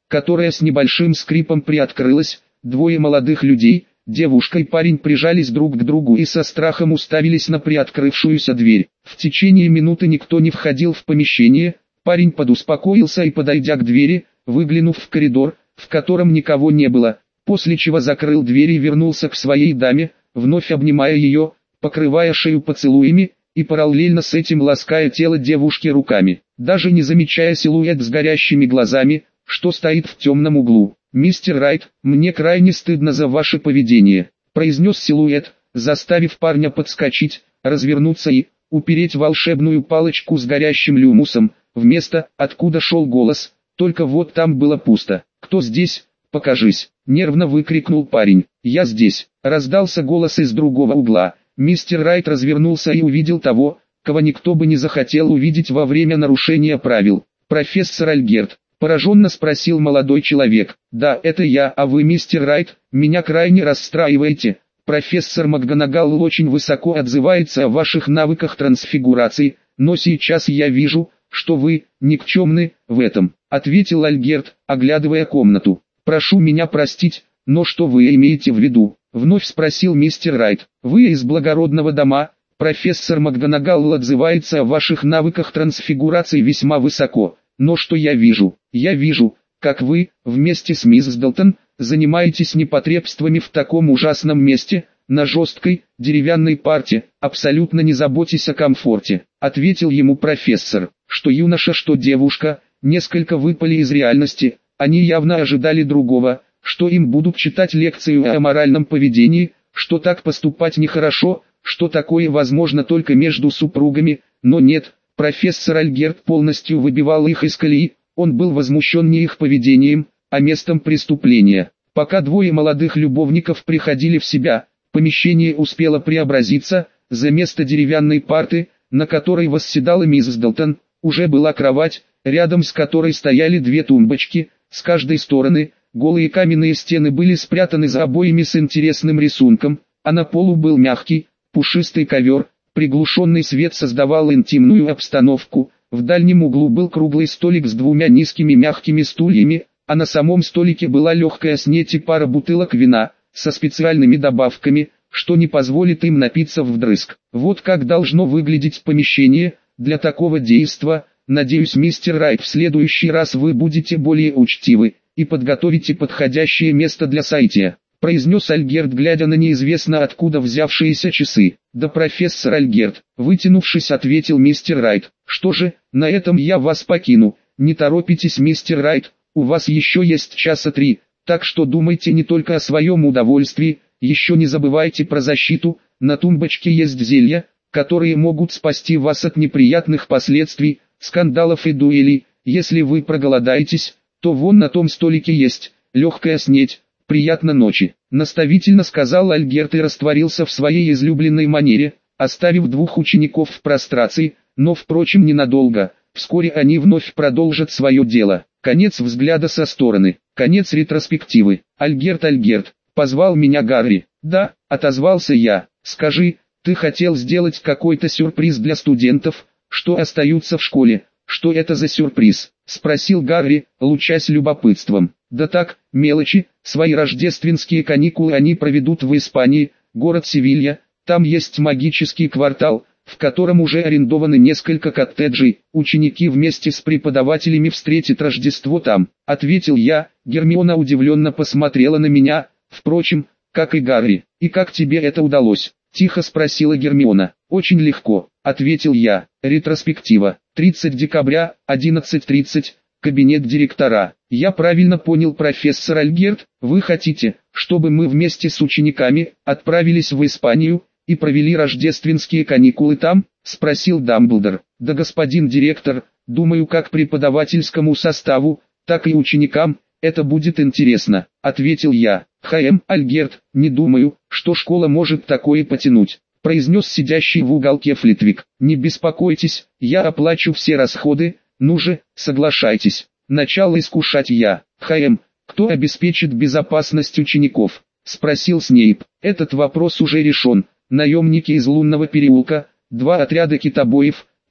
которая с небольшим скрипом приоткрылась. Двое молодых людей, девушка и парень, прижались друг к другу и со страхом уставились на приоткрывшуюся дверь. В течение минуты никто не входил в помещение. Парень подуспокоился и, подойдя к двери, выглянув в коридор, в котором никого не было, после чего закрыл дверь и вернулся к своей даме, вновь обнимая ее, покрывая шею поцелуями, и параллельно с этим лаская тело девушки руками, даже не замечая силуэт с горящими глазами, что стоит в темном углу. «Мистер Райт, мне крайне стыдно за ваше поведение», — произнес силуэт, заставив парня подскочить, развернуться и упереть волшебную палочку с горящим люмусом в место, откуда шел голос, только вот там было пусто. «Кто здесь? Покажись!» — нервно выкрикнул парень. «Я здесь!» — раздался голос из другого угла. Мистер Райт развернулся и увидел того, кого никто бы не захотел увидеть во время нарушения правил. «Профессор Альгерт?» — пораженно спросил молодой человек. «Да, это я, а вы, мистер Райт, меня крайне расстраиваете. Профессор МакГонагал очень высоко отзывается о ваших навыках трансфигурации, но сейчас я вижу, что вы никчемны в этом», — ответил Альгерт, оглядывая комнату. «Прошу меня простить, но что вы имеете в виду?» — вновь спросил мистер Райт. «Вы из благородного дома, профессор МакГонагал отзывается о ваших навыках трансфигурации весьма высоко, но что я вижу? Я вижу, как вы, вместе с мисс Далтон, занимаетесь непотребствами в таком ужасном месте, на жесткой, деревянной парте, абсолютно не заботясь о комфорте», — ответил ему профессор. Что юноша, что девушка, несколько выпали из реальности, они явно ожидали другого, что им будут читать лекцию о моральном поведении, что так поступать нехорошо, что такое возможно только между супругами, но нет, профессор Альгерт полностью выбивал их из колеи, он был возмущен не их поведением, а местом преступления. Пока двое молодых любовников приходили в себя, помещение успело преобразиться, за место деревянной парты, на которой восседала мисс Далтон, уже была кровать, рядом с которой стояли две тумбочки, с каждой стороны. Голые каменные стены были спрятаны за обоями с интересным рисунком, а на полу был мягкий, пушистый ковер, приглушенный свет создавал интимную обстановку. В дальнем углу был круглый столик с двумя низкими мягкими стульями, а на самом столике была легкая снеть и пара бутылок вина, со специальными добавками, что не позволит им напиться вдрызг. Вот как должно выглядеть помещение для такого действа. Надеюсь, мистер Райт, в следующий раз вы будете более учтивы и подготовите подходящее место для сайтия», — произнес Альгерт, глядя на неизвестно откуда взявшиеся часы. «Да, профессор Альгерт», — вытянувшись, ответил мистер Райт. «Что же, на этом я вас покину. Не торопитесь, мистер Райт, у вас еще есть часа 3, так что думайте не только о своем удовольствии, еще не забывайте про защиту, на тумбочке есть зелья, которые могут спасти вас от неприятных последствий, скандалов и дуэлей. Если вы проголодаетесь, то вон на том столике есть легкая снеть. Приятно ночи», — наставительно сказал Альгерт и растворился в своей излюбленной манере, оставив двух учеников в прострации, но впрочем ненадолго. Вскоре они вновь продолжат свое дело. Конец взгляда со стороны. Конец ретроспективы. «Альгерт, позвал меня Гарри». «Да», — отозвался я. «Скажи, ты хотел сделать какой-то сюрприз для студентов, что остаются в школе?» «Что это за сюрприз?» — спросил Гарри, лучась любопытством. «Да так, мелочи, свои рождественские каникулы они проведут в Испании, город Севилья, там есть магический квартал, в котором уже арендованы несколько коттеджей, ученики вместе с преподавателями встретят Рождество там», — ответил я. Гермиона удивленно посмотрела на меня, впрочем, как и Гарри. «И как тебе это удалось?» — тихо спросила Гермиона. «Очень легко», — ответил я. Ретроспектива. 30 декабря, 11:30, кабинет директора. «Я правильно понял, профессор Альгерт, вы хотите, чтобы мы вместе с учениками отправились в Испанию и провели рождественские каникулы там?» — спросил Дамблдор. «Да, господин директор, думаю, как преподавательскому составу, так и ученикам это будет интересно», — ответил я. «Альгерт, не думаю, что школа может такое потянуть», — произнес сидящий в уголке Флитвик. «Не беспокойтесь, я оплачу все расходы, ну же, соглашайтесь». Начал искушать я. «Кто обеспечит безопасность учеников?» — спросил Снейп. «Этот вопрос уже решен. Наемники из лунного переулка, 2 отряда китобоев,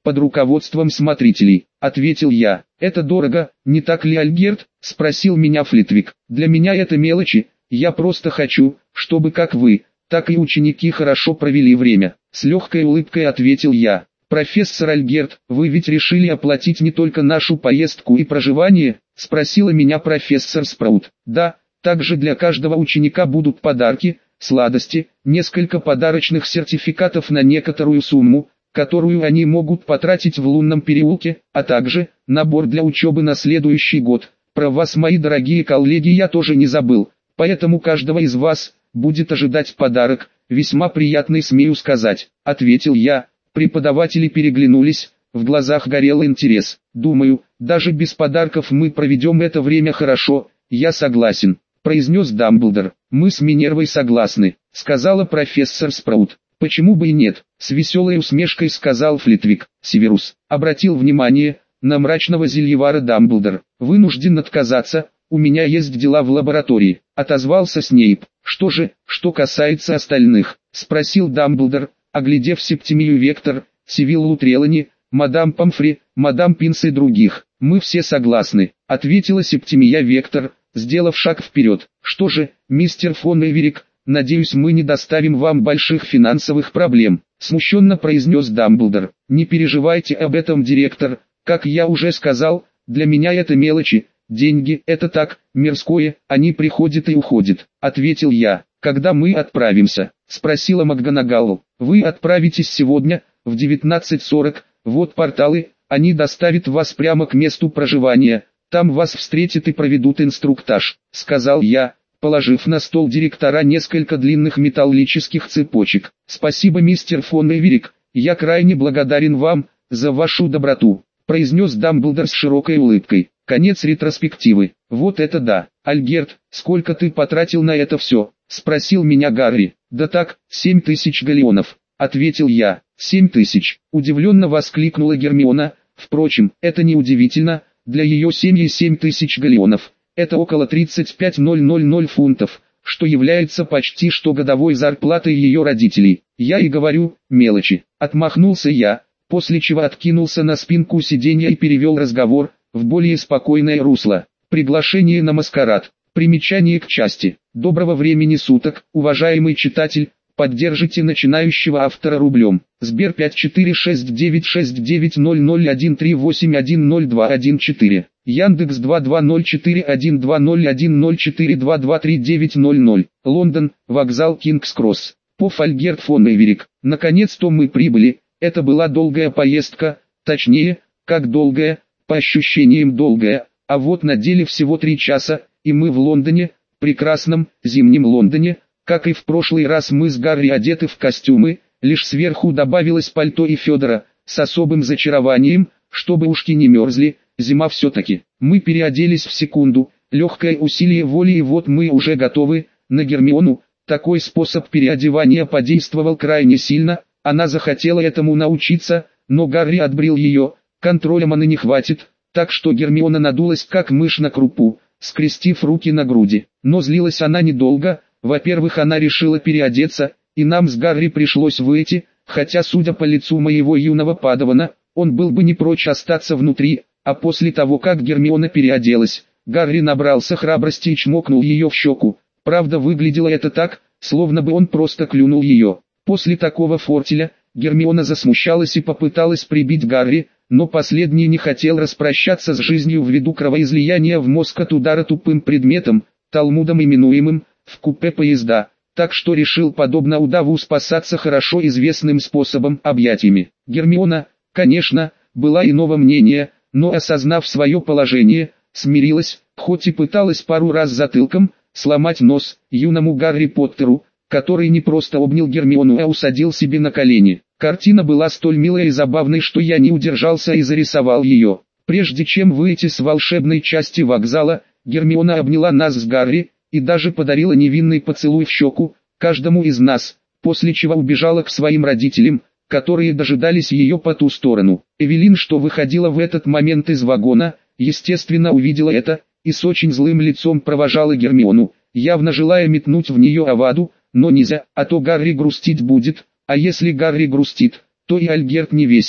под руководством смотрителей, ответил я. Это дорого, не так ли, Альгерт? Спросил меня Флитвик. Для меня это мелочи, я просто хочу, чтобы как вы, так и ученики хорошо провели время. С легкой улыбкой ответил я. Профессор Альгерт, вы ведь решили оплатить не только нашу поездку и проживание? Спросила меня профессор Спраут. Да, также для каждого ученика будут подарки, сладости, несколько подарочных сертификатов на некоторую сумму, которую они могут потратить в лунном переулке, а также набор для учебы на следующий год. Про вас, мои дорогие коллеги, я тоже не забыл, поэтому каждого из вас будет ожидать подарок, весьма приятный, смею сказать, ответил я. Преподаватели переглянулись, в глазах горел интерес. Думаю, даже без подарков мы проведем это время хорошо, я согласен, произнес Дамблдор. Мы с Минервой согласны, сказала профессор Спраут. Почему бы и нет, с веселой усмешкой сказал Флитвик. Северус обратил внимание на мрачного зельевара Дамблдор. Вынужден отказаться, у меня есть дела в лаборатории, отозвался Снейп. Что касается остальных, спросил Дамблдор, оглядев Септимию Вектор, Сивиллу Трелани, мадам Помфри, мадам Пинс и других. Мы все согласны, ответила Септимия Вектор, сделав шаг вперед. Что же, мистер фон Эверик, надеюсь, мы не доставим вам больших финансовых проблем, смущенно произнес Дамблдор. Не переживайте об этом, директор, как я уже сказал, для меня это мелочи, деньги это так, мирское, они приходят и уходят, ответил я. Когда мы отправимся? Спросила МакГонагалл. Вы отправитесь сегодня, в 19:40, вот порталы, они доставят вас прямо к месту проживания, там вас встретят и проведут инструктаж, сказал я, положив на стол директора несколько длинных металлических цепочек. Спасибо, мистер фон Эверик, я крайне благодарен вам за вашу доброту, произнес Дамблдор с широкой улыбкой. Конец ретроспективы. Вот это да. Альгерт, сколько ты потратил на это все? Спросил меня Гарри. Да так, 7000 галеонов, ответил я. 7000. Удивленно воскликнула Гермиона. Впрочем, это не удивительно, для ее семьи 7000 галеонов. Это около 35 000 фунтов, что является почти что годовой зарплатой ее родителей. Я и говорю, мелочи. Отмахнулся я, после чего откинулся на спинку сиденья и перевел разговор в более спокойное русло. Приглашение на маскарад. Примечание к части. Доброго времени суток, уважаемый читатель, поддержите начинающего автора рублем. Сбер 5469690013810214. Яндекс 2204120104223900. Лондон, вокзал Кингс-Кросс. Поф Альгерт фон Эверик. Наконец-то мы прибыли, это была долгая поездка, точнее, как долгая, по ощущениям долгая, а вот на деле всего 3 часа, и мы в Лондоне, прекрасном, зимнем Лондоне. Как и в прошлый раз, мы с Гарри одеты в костюмы, лишь сверху добавилось пальто и Федора, с особым зачарованием, чтобы ушки не мерзли, зима все-таки. Мы переоделись в секунду, легкое усилие воли, и вот мы уже готовы. На Гермиону такой способ переодевания подействовал крайне сильно, она захотела этому научиться, но Гарри отбрил ее, контроля маны не хватит, так что Гермиона надулась как мышь на крупу, скрестив руки на груди. Но злилась она недолго. Во-первых, она решила переодеться, и нам с Гарри пришлось выйти, хотя, судя по лицу моего юного падавана, он был бы не прочь остаться внутри, а после того, как Гермиона переоделась, Гарри набрался храбрости и чмокнул ее в щеку. Правда, выглядело это так, словно бы он просто клюнул ее. После такого фортеля, Гермиона засмущалась и попыталась прибить Гарри, но последний не хотел распрощаться с жизнью ввиду кровоизлияния в мозг от удара тупым предметом, талмудом именуемым, в купе поезда, так что решил, подобно удаву, спасаться хорошо известным способом, объятиями. Гермиона, конечно, была иного мнения, но, осознав свое положение, смирилась, хоть и пыталась пару раз затылком сломать нос юному Гарри Поттеру, который не просто обнял Гермиону, а усадил себе на колени. Картина была столь милой и забавной, что я не удержался и зарисовал ее. Прежде чем выйти с волшебной части вокзала, Гермиона обняла нас с Гарри и даже подарила невинный поцелуй в щеку каждому из нас, после чего убежала к своим родителям, которые дожидались ее по ту сторону. Эвелин, что выходила в этот момент из вагона, естественно увидела это, и с очень злым лицом провожала Гермиону, явно желая метнуть в нее Аваду, но нельзя, а то Гарри грустить будет, а если Гарри грустит, то и Альгерт не весел.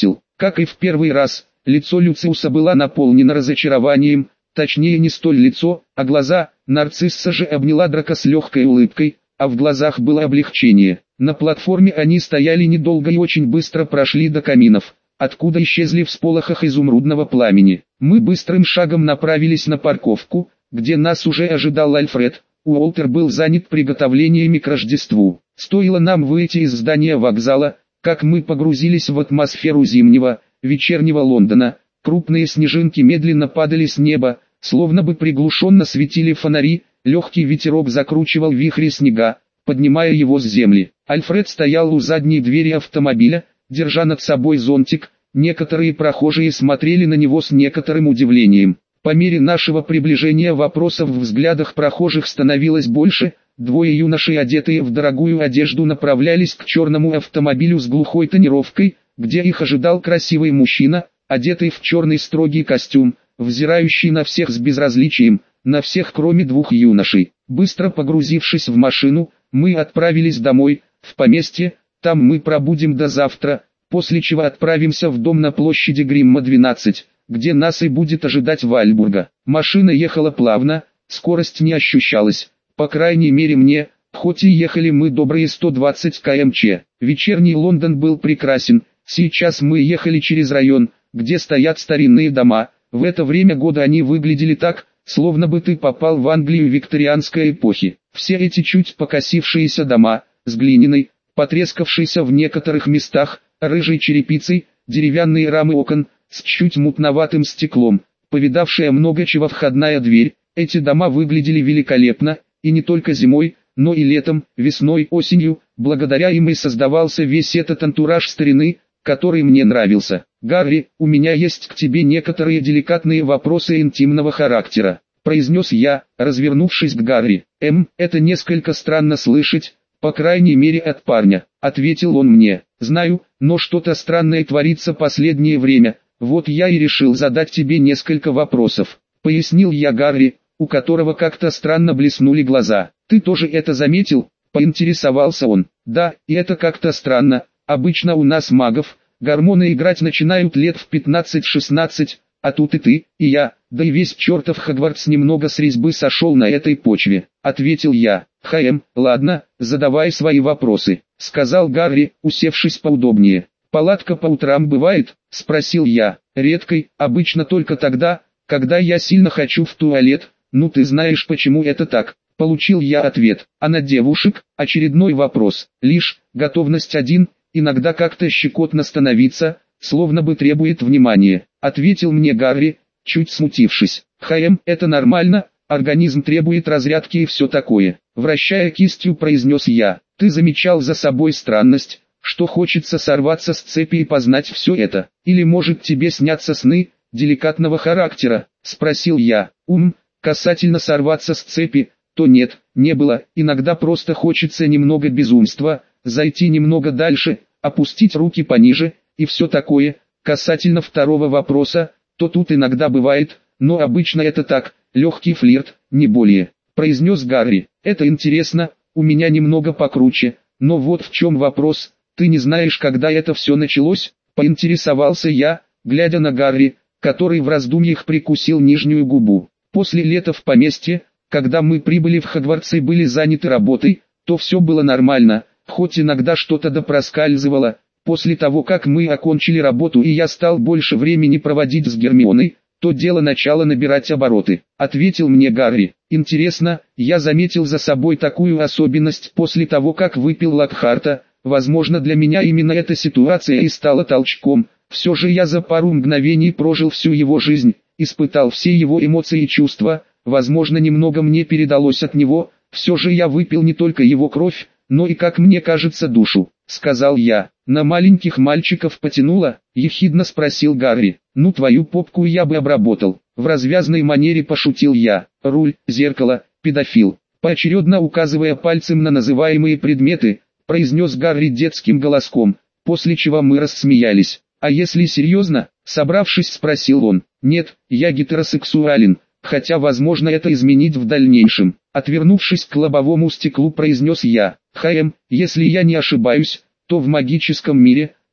Как и в первый раз, лицо Люциуса было наполнено разочарованием, точнее не столь лицо, а глаза. Нарцисса же обняла Драка с легкой улыбкой, а в глазах было облегчение. На платформе они стояли недолго и очень быстро прошли до каминов, откуда исчезли в всполохах изумрудного пламени. Мы быстрым шагом направились на парковку, где нас уже ожидал Альфред. Уолтер был занят приготовлениями к Рождеству. Стоило нам выйти из здания вокзала, как мы погрузились в атмосферу зимнего, вечернего Лондона. Крупные снежинки медленно падали с неба, словно бы приглушенно светили фонари, легкий ветерок закручивал вихри снега, поднимая его с земли. Альфред стоял у задней двери автомобиля, держа над собой зонтик. Некоторые прохожие смотрели на него с некоторым удивлением. По мере нашего приближения вопросов в взглядах прохожих становилось больше. Двое юношей, одетые в дорогую одежду, направлялись к черному автомобилю с глухой тонировкой, где их ожидал красивый мужчина, одетый в черный строгий костюм, взирающий на всех с безразличием, на всех кроме двух юношей. Быстро погрузившись в машину, мы отправились домой, в поместье. Там мы пробудем до завтра, после чего отправимся в дом на площади Гримма 12, где нас и будет ожидать Вальбурга. Машина ехала плавно, скорость не ощущалась, по крайней мере мне, хоть и ехали мы добрые 120 км/ч. Вечерний Лондон был прекрасен. Сейчас мы ехали через район, где стоят старинные дома. В это время года они выглядели так, словно бы ты попал в Англию викторианской эпохи. Все эти чуть покосившиеся дома, с глиняной, потрескавшейся в некоторых местах, рыжей черепицей, деревянные рамы окон, с чуть мутноватым стеклом, повидавшая много чего входная дверь. Эти дома выглядели великолепно, и не только зимой, но и летом, весной, осенью. Благодаря им и создавался весь этот антураж старины, который мне нравился. «Гарри, у меня есть к тебе некоторые деликатные вопросы интимного характера», произнес я, развернувшись к Гарри. Это несколько странно слышать, по крайней мере от парня», ответил он мне. «Знаю, но что-то странное творится последнее время, вот я и решил задать тебе несколько вопросов», пояснил я Гарри, у которого как-то странно блеснули глаза. «Ты тоже это заметил?» поинтересовался он. «Да, и это как-то странно. Обычно у нас магов гормоны играть начинают лет в 15-16, а тут и ты, и я, да и весь чертов Хогвартс немного с резьбы сошел на этой почве», ответил я. «Ладно, задавай свои вопросы», сказал Гарри, усевшись поудобнее. «Палатка по утрам бывает?» спросил я. «Редкой, обычно только тогда, когда я сильно хочу в туалет. Ну ты знаешь, почему это так», получил я ответ. «А на девушек?» очередной вопрос. «Лишь, готовность один, иногда как-то щекотно становиться, словно бы требует внимания», ответил мне Гарри, чуть смутившись. Это нормально, организм требует разрядки и все такое», вращая кистью произнес я. «Ты замечал за собой странность, что хочется сорваться с цепи и познать все это? Или может тебе снятся сны деликатного характера?» спросил я. Касательно сорваться с цепи, то нет, не было. Иногда просто хочется немного безумства, зайти немного дальше, опустить руки пониже, и все такое. Касательно второго вопроса, то тут иногда бывает, но обычно это так, легкий флирт, не более», произнес Гарри. «Это интересно, у меня немного покруче, но вот в чем вопрос, ты не знаешь, когда это все началось?» поинтересовался я, глядя на Гарри, который в раздумьях прикусил нижнюю губу. «После лета в поместье, когда мы прибыли в Хогвартс и были заняты работой, то все было нормально, хоть иногда что-то да проскальзывало. После того, как мы окончили работу и я стал больше времени проводить с Гермионой, то дело начало набирать обороты», ответил мне Гарри. «Интересно, я заметил за собой такую особенность после того, как выпил Локхарта. Возможно, для меня именно эта ситуация и стала толчком. Все же я за пару мгновений прожил всю его жизнь, испытал все его эмоции и чувства. Возможно, немного мне передалось от него. Все же я выпил не только его кровь, но и, как мне кажется, душу», сказал я. «На маленьких мальчиков потянуло?» ехидно спросил Гарри. «Ну твою попку я бы обработал», в развязной манере пошутил я. «Руль, зеркало, педофил», поочередно указывая пальцем на называемые предметы, произнес Гарри детским голоском, после чего мы рассмеялись. «А если серьезно?» собравшись, спросил он. «Нет, я гетеросексуален, хотя возможно это изменить в дальнейшем», отвернувшись к лобовому стеклу, произнес я. «Если я не ошибаюсь, то в магическом мире,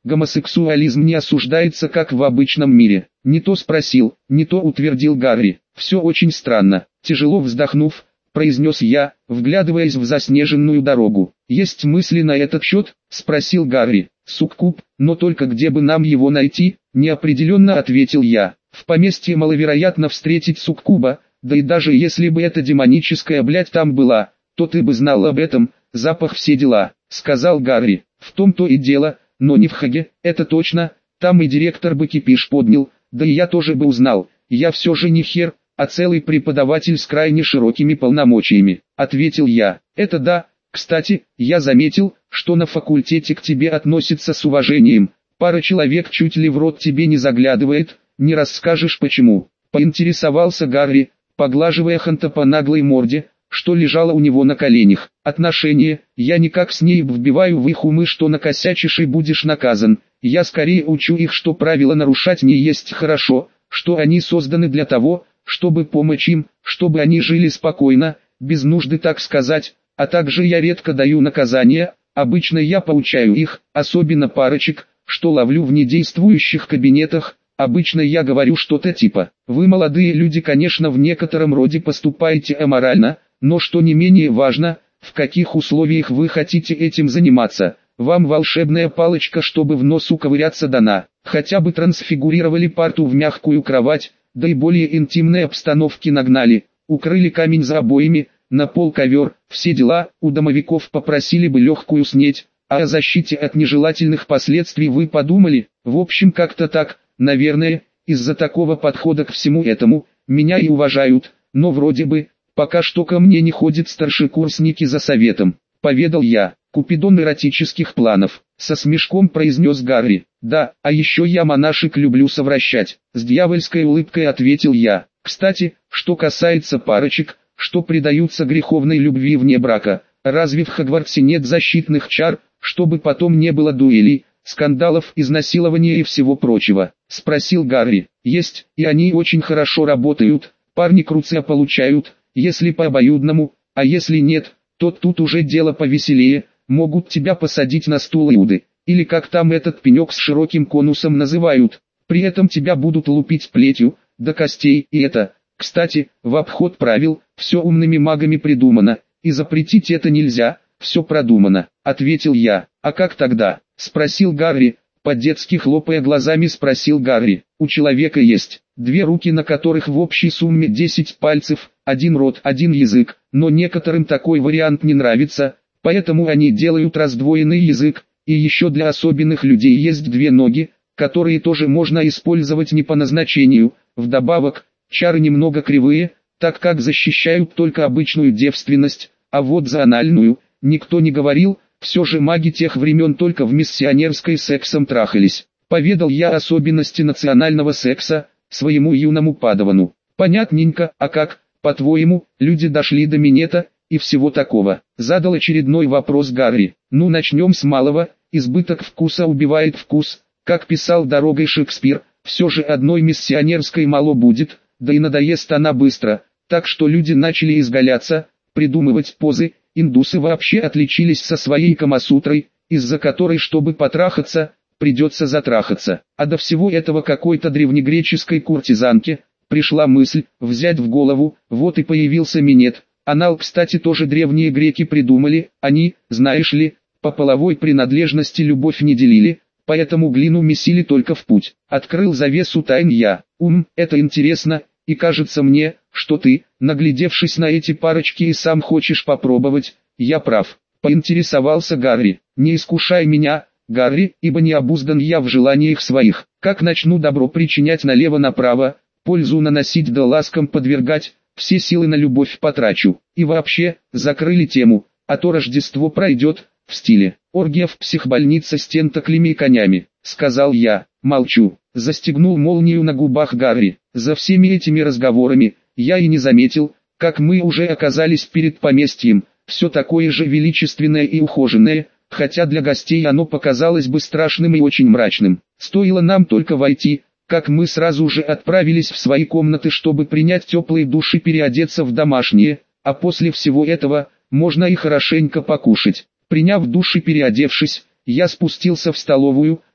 гомосексуализм не осуждается как в обычном мире. Не то спросил, не то утвердил Гарри. Все очень странно. Тяжело вздохнув, произнес я, вглядываясь в заснеженную дорогу. «Есть мысли на этот счет?» – спросил Гарри. «Суккуб, но только где бы нам его найти?» – неопределенно ответил я. «В поместье маловероятно встретить суккуба, да и даже если бы эта демоническая блядь там была, то ты бы знал об этом, запах все дела», – сказал Гарри. «В том-то и дело, но не в Хаге, это точно, там и директор бы кипиш поднял, да и я тоже бы узнал, я все же не хер, а целый преподаватель с крайне широкими полномочиями», — ответил я. «Это да, кстати, я заметил, что на факультете к тебе относятся с уважением, пара человек чуть ли в рот тебе не заглядывает, не расскажешь почему?» — поинтересовался Гарри, поглаживая Ханта по наглой морде, что лежало у него на коленях. «Отношения, я никак с ней вбиваю в их умы, что накосячишь и будешь наказан, я скорее учу их, что правила нарушать не есть хорошо, что они созданы для того, чтобы помочь им, чтобы они жили спокойно, без нужды так сказать, а также я редко даю наказания, обычно я поучаю их, особенно парочек, что ловлю в недействующих кабинетах, обычно я говорю что-то типа: вы молодые люди, конечно, в некотором роде поступаете аморально, но что не менее важно, в каких условиях вы хотите этим заниматься, вам волшебная палочка, чтобы в нос уковыряться дана, хотя бы трансфигурировали парту в мягкую кровать, да и более интимной обстановки нагнали, укрыли камень за обоями, на пол ковер, все дела, у домовиков попросили бы легкую снеть, а о защите от нежелательных последствий вы подумали? В общем, как-то так, наверное, из-за такого подхода к всему этому, меня и уважают, но вроде бы, пока что ко мне не ходят старшекурсники за советом, поведал я. «Купидон эротических планов», — со смешком произнес Гарри. «Да, а еще я монашек люблю совращать», — с дьявольской улыбкой ответил я. «Кстати, что касается парочек, что предаются греховной любви вне брака, разве в Хогвартсе нет защитных чар, чтобы потом не было дуэлей, скандалов, изнасилования и всего прочего?» — спросил Гарри. «Есть, и они очень хорошо работают, парни круция получают, если по обоюдному, а если нет, то тут уже дело повеселее. Могут тебя посадить на стул Иуды, или как там этот пенек с широким конусом называют. При этом тебя будут лупить плетью, до костей, и это, кстати, в обход правил, все умными магами придумано, и запретить это нельзя, все продумано», — ответил я. «А как тогда?» — спросил Гарри, по-детски хлопая глазами спросил Гарри. «У человека есть 2 руки, на которых в общей сумме 10 пальцев, 1 рот, 1 язык, но некоторым такой вариант не нравится, поэтому они делают раздвоенный язык, и еще для особенных людей есть 2 ноги, которые тоже можно использовать не по назначению. Вдобавок, чары немного кривые, так как защищают только обычную девственность, а вот за анальную, никто не говорил, все же маги тех времен только в миссионерской сексом трахались». Поведал я особенности национального секса своему юному падавану. «Понятненько, а как, по-твоему, люди дошли до минета и всего такого?» Задал очередной вопрос Гарри. «Ну, начнем с малого, избыток вкуса убивает вкус, как писал дорогой Шекспир, все же одной миссионерской мало будет, да и надоест она быстро, так что люди начали изгаляться, придумывать позы. Индусы вообще отличились со своей камасутрой, из-за которой, чтобы потрахаться, придется затрахаться. А до всего этого какой-то древнегреческой куртизанке пришла мысль взять в голову, вот и появился минет. Анал, кстати, тоже древние греки придумали, они, знаешь ли, по половой принадлежности любовь не делили, поэтому глину месили только в путь. Открыл завесу тайн я. Это интересно, и кажется мне, что ты, наглядевшись на эти парочки, и сам хочешь попробовать. Я прав?» — поинтересовался Гарри. «Не искушай меня, Гарри, ибо не обуздан я в желаниях своих. Как начну добро причинять налево-направо, пользу наносить да ласкам подвергать, все силы на любовь потрачу. И вообще, закрыли тему, а то Рождество пройдет, в стиле оргия в психбольнице с тентаклями и конями», — сказал я. «Молчу», — застегнул молнию на губах Гарри. «За всеми этими разговорами, я и не заметил, как мы уже оказались перед поместьем, все такое же величественное и ухоженное, хотя для гостей оно показалось бы страшным и очень мрачным. Стоило нам только войти, как мы сразу же отправились в свои комнаты, чтобы принять теплые души, переодеться в домашние, а после всего этого, можно и хорошенько покушать. Приняв душ и переодевшись, я спустился в столовую,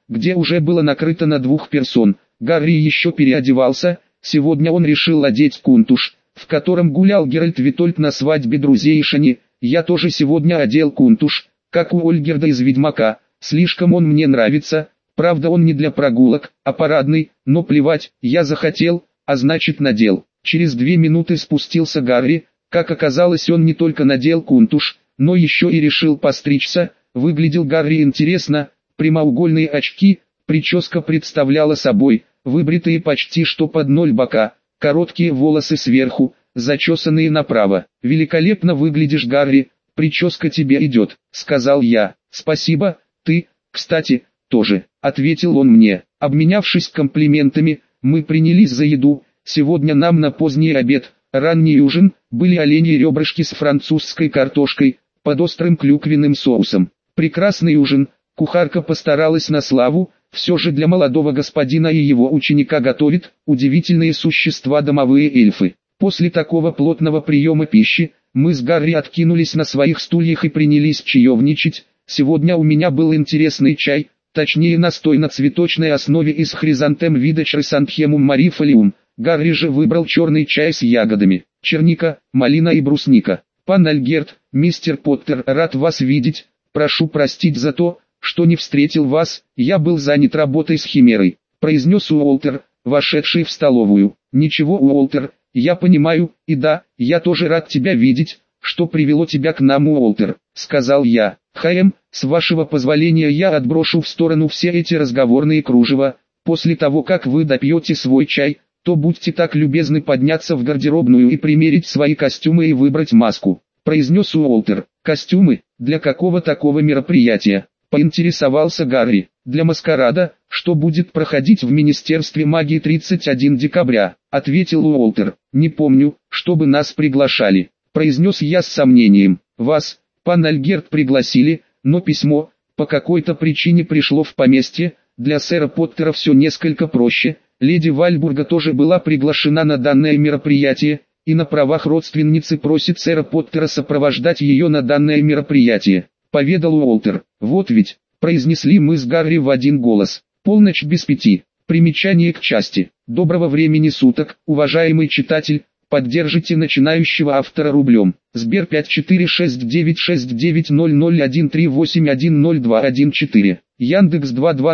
где уже было накрыто на 2 персон. Гарри еще переодевался, сегодня он решил одеть кунтуш, в котором гулял Геральт Витольд на свадьбе друзей Шани. Я тоже сегодня одел кунтуш, как у Ольгерда из Ведьмака, слишком он мне нравится, правда он не для прогулок, а парадный, но плевать, я захотел, а значит надел. Через 2 минуты спустился Гарри, как оказалось он не только надел кунтуш, но еще и решил постричься. Выглядел Гарри интересно, прямоугольные очки, прическа представляла собой, выбритые почти что под 0 бока, короткие волосы сверху, зачесанные направо. «Великолепно выглядишь, Гарри, прическа тебе идет», — сказал я. «Спасибо, ты, кстати, тоже», — ответил он мне. Обменявшись комплиментами, мы принялись за еду. Сегодня нам на поздний обед, ранний ужин, были оленьи ребрышки с французской картошкой, под острым клюквенным соусом. Прекрасный ужин, кухарка постаралась на славу, все же для молодого господина и его ученика готовит, удивительные существа домовые эльфы. После такого плотного приема пищи, мы с Гарри откинулись на своих стульях и принялись чаевничать. Сегодня у меня был интересный чай, точнее настой на цветочной основе из хризантем вида Chrysanthemum marifolium. Гарри же выбрал черный чай с ягодами, черника, малина и брусника. «Пан Альгерт, мистер Поттер, рад вас видеть, прошу простить за то, что не встретил вас, я был занят работой с Химерой», произнес Уолтер, вошедший в столовую. «Ничего, Уолтер, я понимаю, и да, я тоже рад тебя видеть, что привело тебя к нам, Уолтер», сказал я. «Хэм, с вашего позволения я отброшу в сторону все эти разговорные кружева, после того как вы допьете свой чай, то будьте так любезны подняться в гардеробную и примерить свои костюмы и выбрать маску», произнес Уолтер. «Костюмы? Для какого такого мероприятия?» поинтересовался Гарри. «Для маскарада, что будет проходить в Министерстве магии 31 декабря», ответил Уолтер. «Не помню, чтобы нас приглашали», произнес я с сомнением. «Вас, пан Альгерт, пригласили, но письмо, по какой-то причине пришло в поместье. Для сэра Поттера все несколько проще. Леди Вальбурга тоже была приглашена на данное мероприятие, и на правах родственницы просит сэра Поттера сопровождать ее на данное мероприятие», поведал Уолтер. «Вот ведь», произнесли мы с Гарри в один голос. 5:05. Примечание к части. Доброго времени суток, уважаемый читатель, поддержите начинающего автора рублем. Сбер 5469600138102114. Яндекс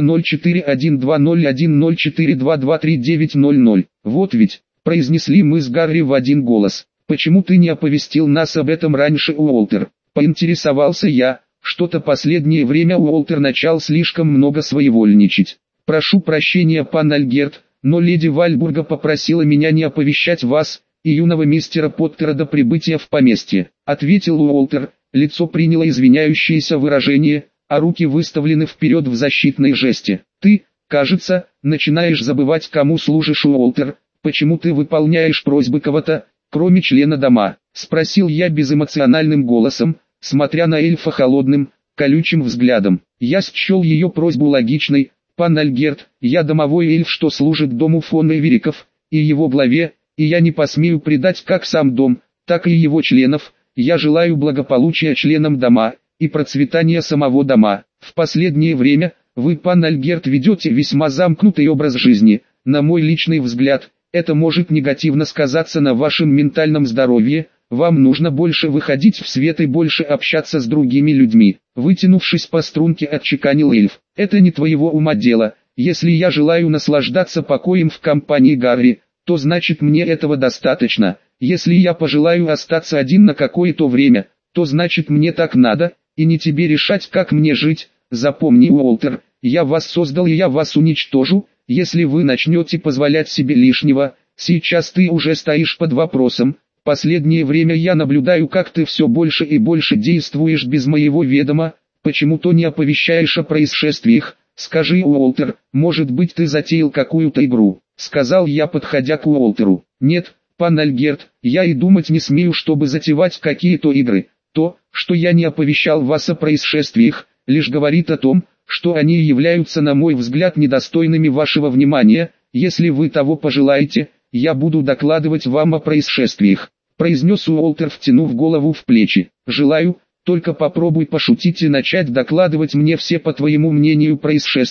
2204120104223900. Вот ведь, произнесли мы с Гарри в один голос. «Почему ты не оповестил нас об этом раньше, Уолтер?» поинтересовался я. Что-то последнее время Уолтер начал слишком много своевольничать. «Прошу прощения, пан Альгерт, но леди Вальбурга попросила меня не оповещать вас и юного мистера Поттера до прибытия в поместье», ответил Уолтер. Лицо приняло извиняющееся выражение, а руки выставлены вперед в защитной жесте. «Ты, кажется, начинаешь забывать, кому служишь, Уолтер. Почему ты выполняешь просьбы кого-то, кроме члена дома?» спросил я безэмоциональным голосом, смотря на эльфа холодным, колючим взглядом. Я счел ее просьбу логичной. «Пан Альгерт, я домовой эльф, что служит дому фон Эвериков и его главе, и я не посмею предать как сам дом, так и его членов. Я желаю благополучия членам дома и процветания самого дома. В последнее время вы, пан Альгерт, ведете весьма замкнутый образ жизни. На мой личный взгляд, это может негативно сказаться на вашем ментальном здоровье. Вам нужно больше выходить в свет и больше общаться с другими людьми», вытянувшись по струнке, отчеканил эльф. «Это не твоего ума дело. Если я желаю наслаждаться покоем в компании Гарри, то значит мне этого достаточно. Если я пожелаю остаться один на какое-то время, то значит мне так надо, и не тебе решать, как мне жить. Запомни, Уолтер, я вас создал и я вас уничтожу, если вы начнете позволять себе лишнего. Сейчас ты уже стоишь под вопросом. Последнее время я наблюдаю, как ты все больше и больше действуешь без моего ведома, почему-то не оповещаешь о происшествиях. Скажи, Уолтер, может быть ты затеял какую-то игру?» сказал я, подходя к Уолтеру. «Нет, пан Альгерт, я и думать не смею, чтобы затевать какие-то игры. То, что я не оповещал вас о происшествиях, лишь говорит о том, что они являются, на мой взгляд, недостойными вашего внимания. Если вы того пожелаете, я буду докладывать вам о происшествиях», произнес Уолтер, втянув голову в плечи. «Желаю, только попробуй пошутить и начать докладывать мне все, по твоему мнению, происшествия,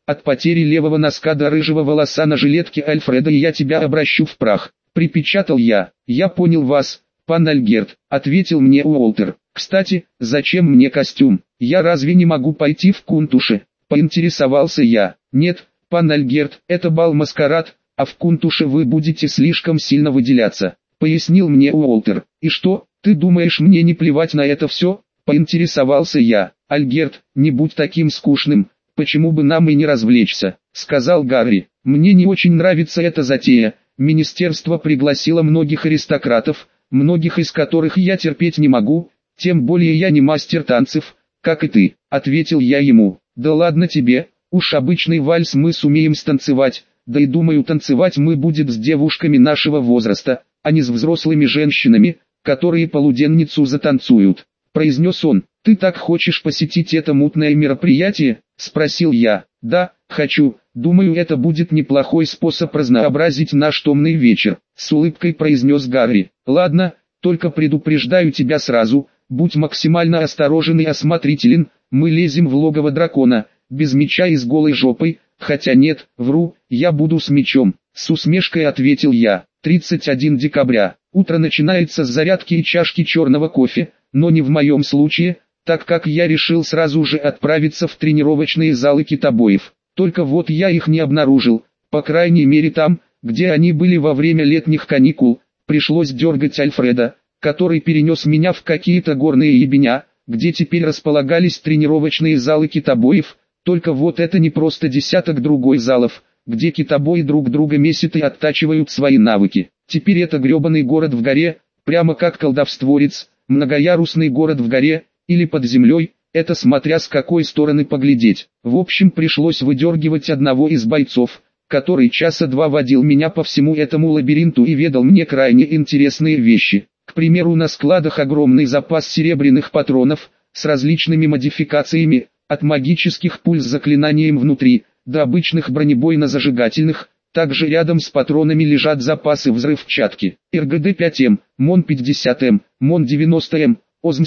от потери левого носка до рыжего волоса на жилетке Альфреда и я тебя обращу в прах», — припечатал я. «Я понял вас, пан Альгерт», — ответил мне Уолтер. «Кстати, зачем мне костюм? Я разве не могу пойти в кунтуше?» — поинтересовался я. «Нет, пан Альгерт, это бал-маскарад, а в кунтуше вы будете слишком сильно выделяться», — пояснил мне Уолтер. «И что, ты думаешь, мне не плевать на это все?» — поинтересовался я. «Альгерт, не будь таким скучным, почему бы нам и не развлечься», — сказал Гарри. «Мне не очень нравится эта затея. Министерство пригласило многих аристократов, многих из которых я терпеть не могу, тем более я не мастер танцев, как и ты», — ответил я ему. «Да ладно тебе, уж обычный вальс мы сумеем станцевать, да и думаю танцевать мы будем с девушками нашего возраста, а не с взрослыми женщинами, которые полуденницу затанцуют», — произнес он. «Ты так хочешь посетить это мутное мероприятие?» — спросил я. «Да, хочу, думаю, это будет неплохой способ разнообразить наш томный вечер», — с улыбкой произнес Гарри. «Ладно, только предупреждаю тебя сразу, будь максимально осторожен и осмотрителен, мы лезем в логово дракона, без меча и с голой жопой, хотя нет, вру, я буду с мечом», — с усмешкой ответил я. 31 декабря. Утро начинается с зарядки и чашки черного кофе, но не в моем случае, так как я решил сразу же отправиться в тренировочные залы китобоев. Только вот я их не обнаружил, по крайней мере там, где они были во время летних каникул. Пришлось дергать Альфреда, который перенес меня в какие-то горные ебеня, где теперь располагались тренировочные залы китобоев. Только вот это не просто десяток другой залов, где китобои друг друга месят и оттачивают свои навыки. Теперь это гребаный город в горе, прямо как колдовстворец, многоярусный город в горе, или под землей, это смотря с какой стороны поглядеть. В общем, пришлось выдергивать одного из бойцов, который часа два водил меня по всему этому лабиринту и ведал мне крайне интересные вещи. К примеру, на складах огромный запас серебряных патронов, с различными модификациями, от магических пуль с заклинанием внутри, до обычных бронебойно-зажигательных. Также рядом с патронами лежат запасы взрывчатки. РГД-5М, МОН-50М, МОН-90М,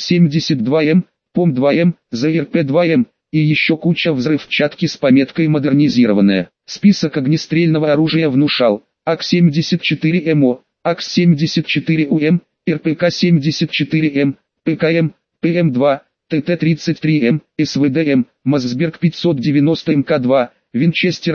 ОЗМ-72М, ПОМ-2М, ЗРП-2М и еще куча взрывчатки с пометкой «Модернизированная». Список огнестрельного оружия внушал: АК-74МО, АК-74УМ, РПК-74М, ПКМ, ПМ-2, ТТ-33М, СВДМ, Мосберг 590 МК-2, Винчестер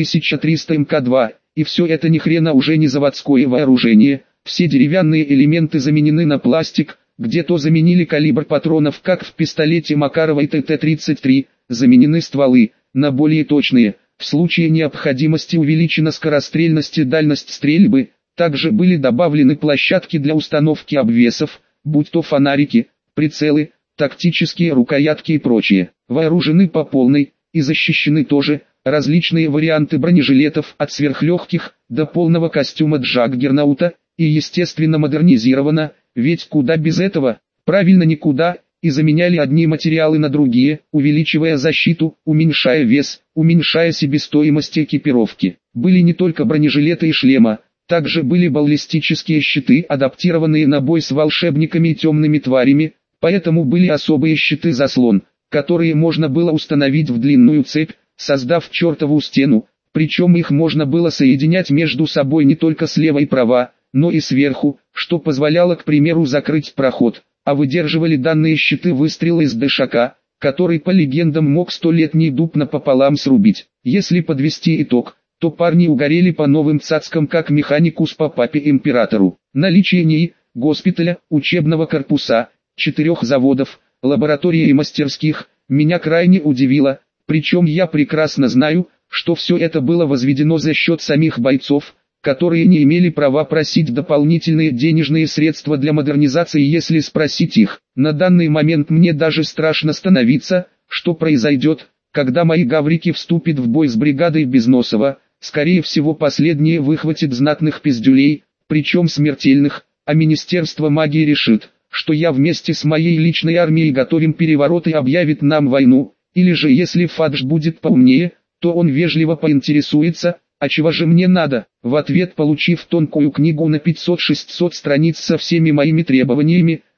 1300 МК-2, и все это ни хрена уже не заводское вооружение, все деревянные элементы заменены на пластик, где-то заменили калибр патронов, как в пистолете Макарова и ТТ-33, заменены стволы, на более точные, в случае необходимости увеличена скорострельность и дальность стрельбы, также были добавлены площадки для установки обвесов, будь то фонарики, прицелы, тактические рукоятки и прочее. Вооружены по полной, и защищены тоже, различные варианты бронежилетов от сверхлегких до полного костюма Джаггернаута, и естественно модернизировано, ведь куда без этого, правильно никуда, и заменяли одни материалы на другие, увеличивая защиту, уменьшая вес, уменьшая себестоимость экипировки. Были не только бронежилеты и шлема, также были баллистические щиты, адаптированные на бой с волшебниками и темными тварями, поэтому были особые щиты-заслон, которые можно было установить в длинную цепь, создав чертову стену, причем их можно было соединять между собой не только слева и права, но и сверху, что позволяло, к примеру, закрыть проход, а выдерживали данные щиты выстрелы из ДШК, который по легендам мог 100-летний дуб напополам срубить. Если подвести итог, то парни угорели по новым цацкам как механикус по папе-императору. Наличие НИИ, госпиталя, учебного корпуса, 4 заводов, лабораторий и мастерских, меня крайне удивило, причем я прекрасно знаю, что все это было возведено за счет самих бойцов, которые не имели права просить дополнительные денежные средства для модернизации, если спросить их. На данный момент мне даже страшно становиться, что произойдет, когда мои гаврики вступят в бой с бригадой Безносова. Скорее всего, последние выхватят знатных пиздюлей, причем смертельных, а Министерство магии решит, что я вместе с моей личной армией готовим переворот и объявит нам войну, или же если Фадж будет поумнее, то он вежливо поинтересуется: а чего же мне надо? В ответ, получив тонкую книгу на 500-600 страниц со всеми моими требованиями,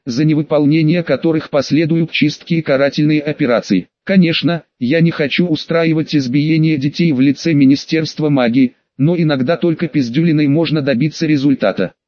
за невыполнение которых последуют чистки и карательные операции. Конечно, я не хочу устраивать избиение детей в лице Министерства магии, но иногда только пиздюлиной можно добиться результата.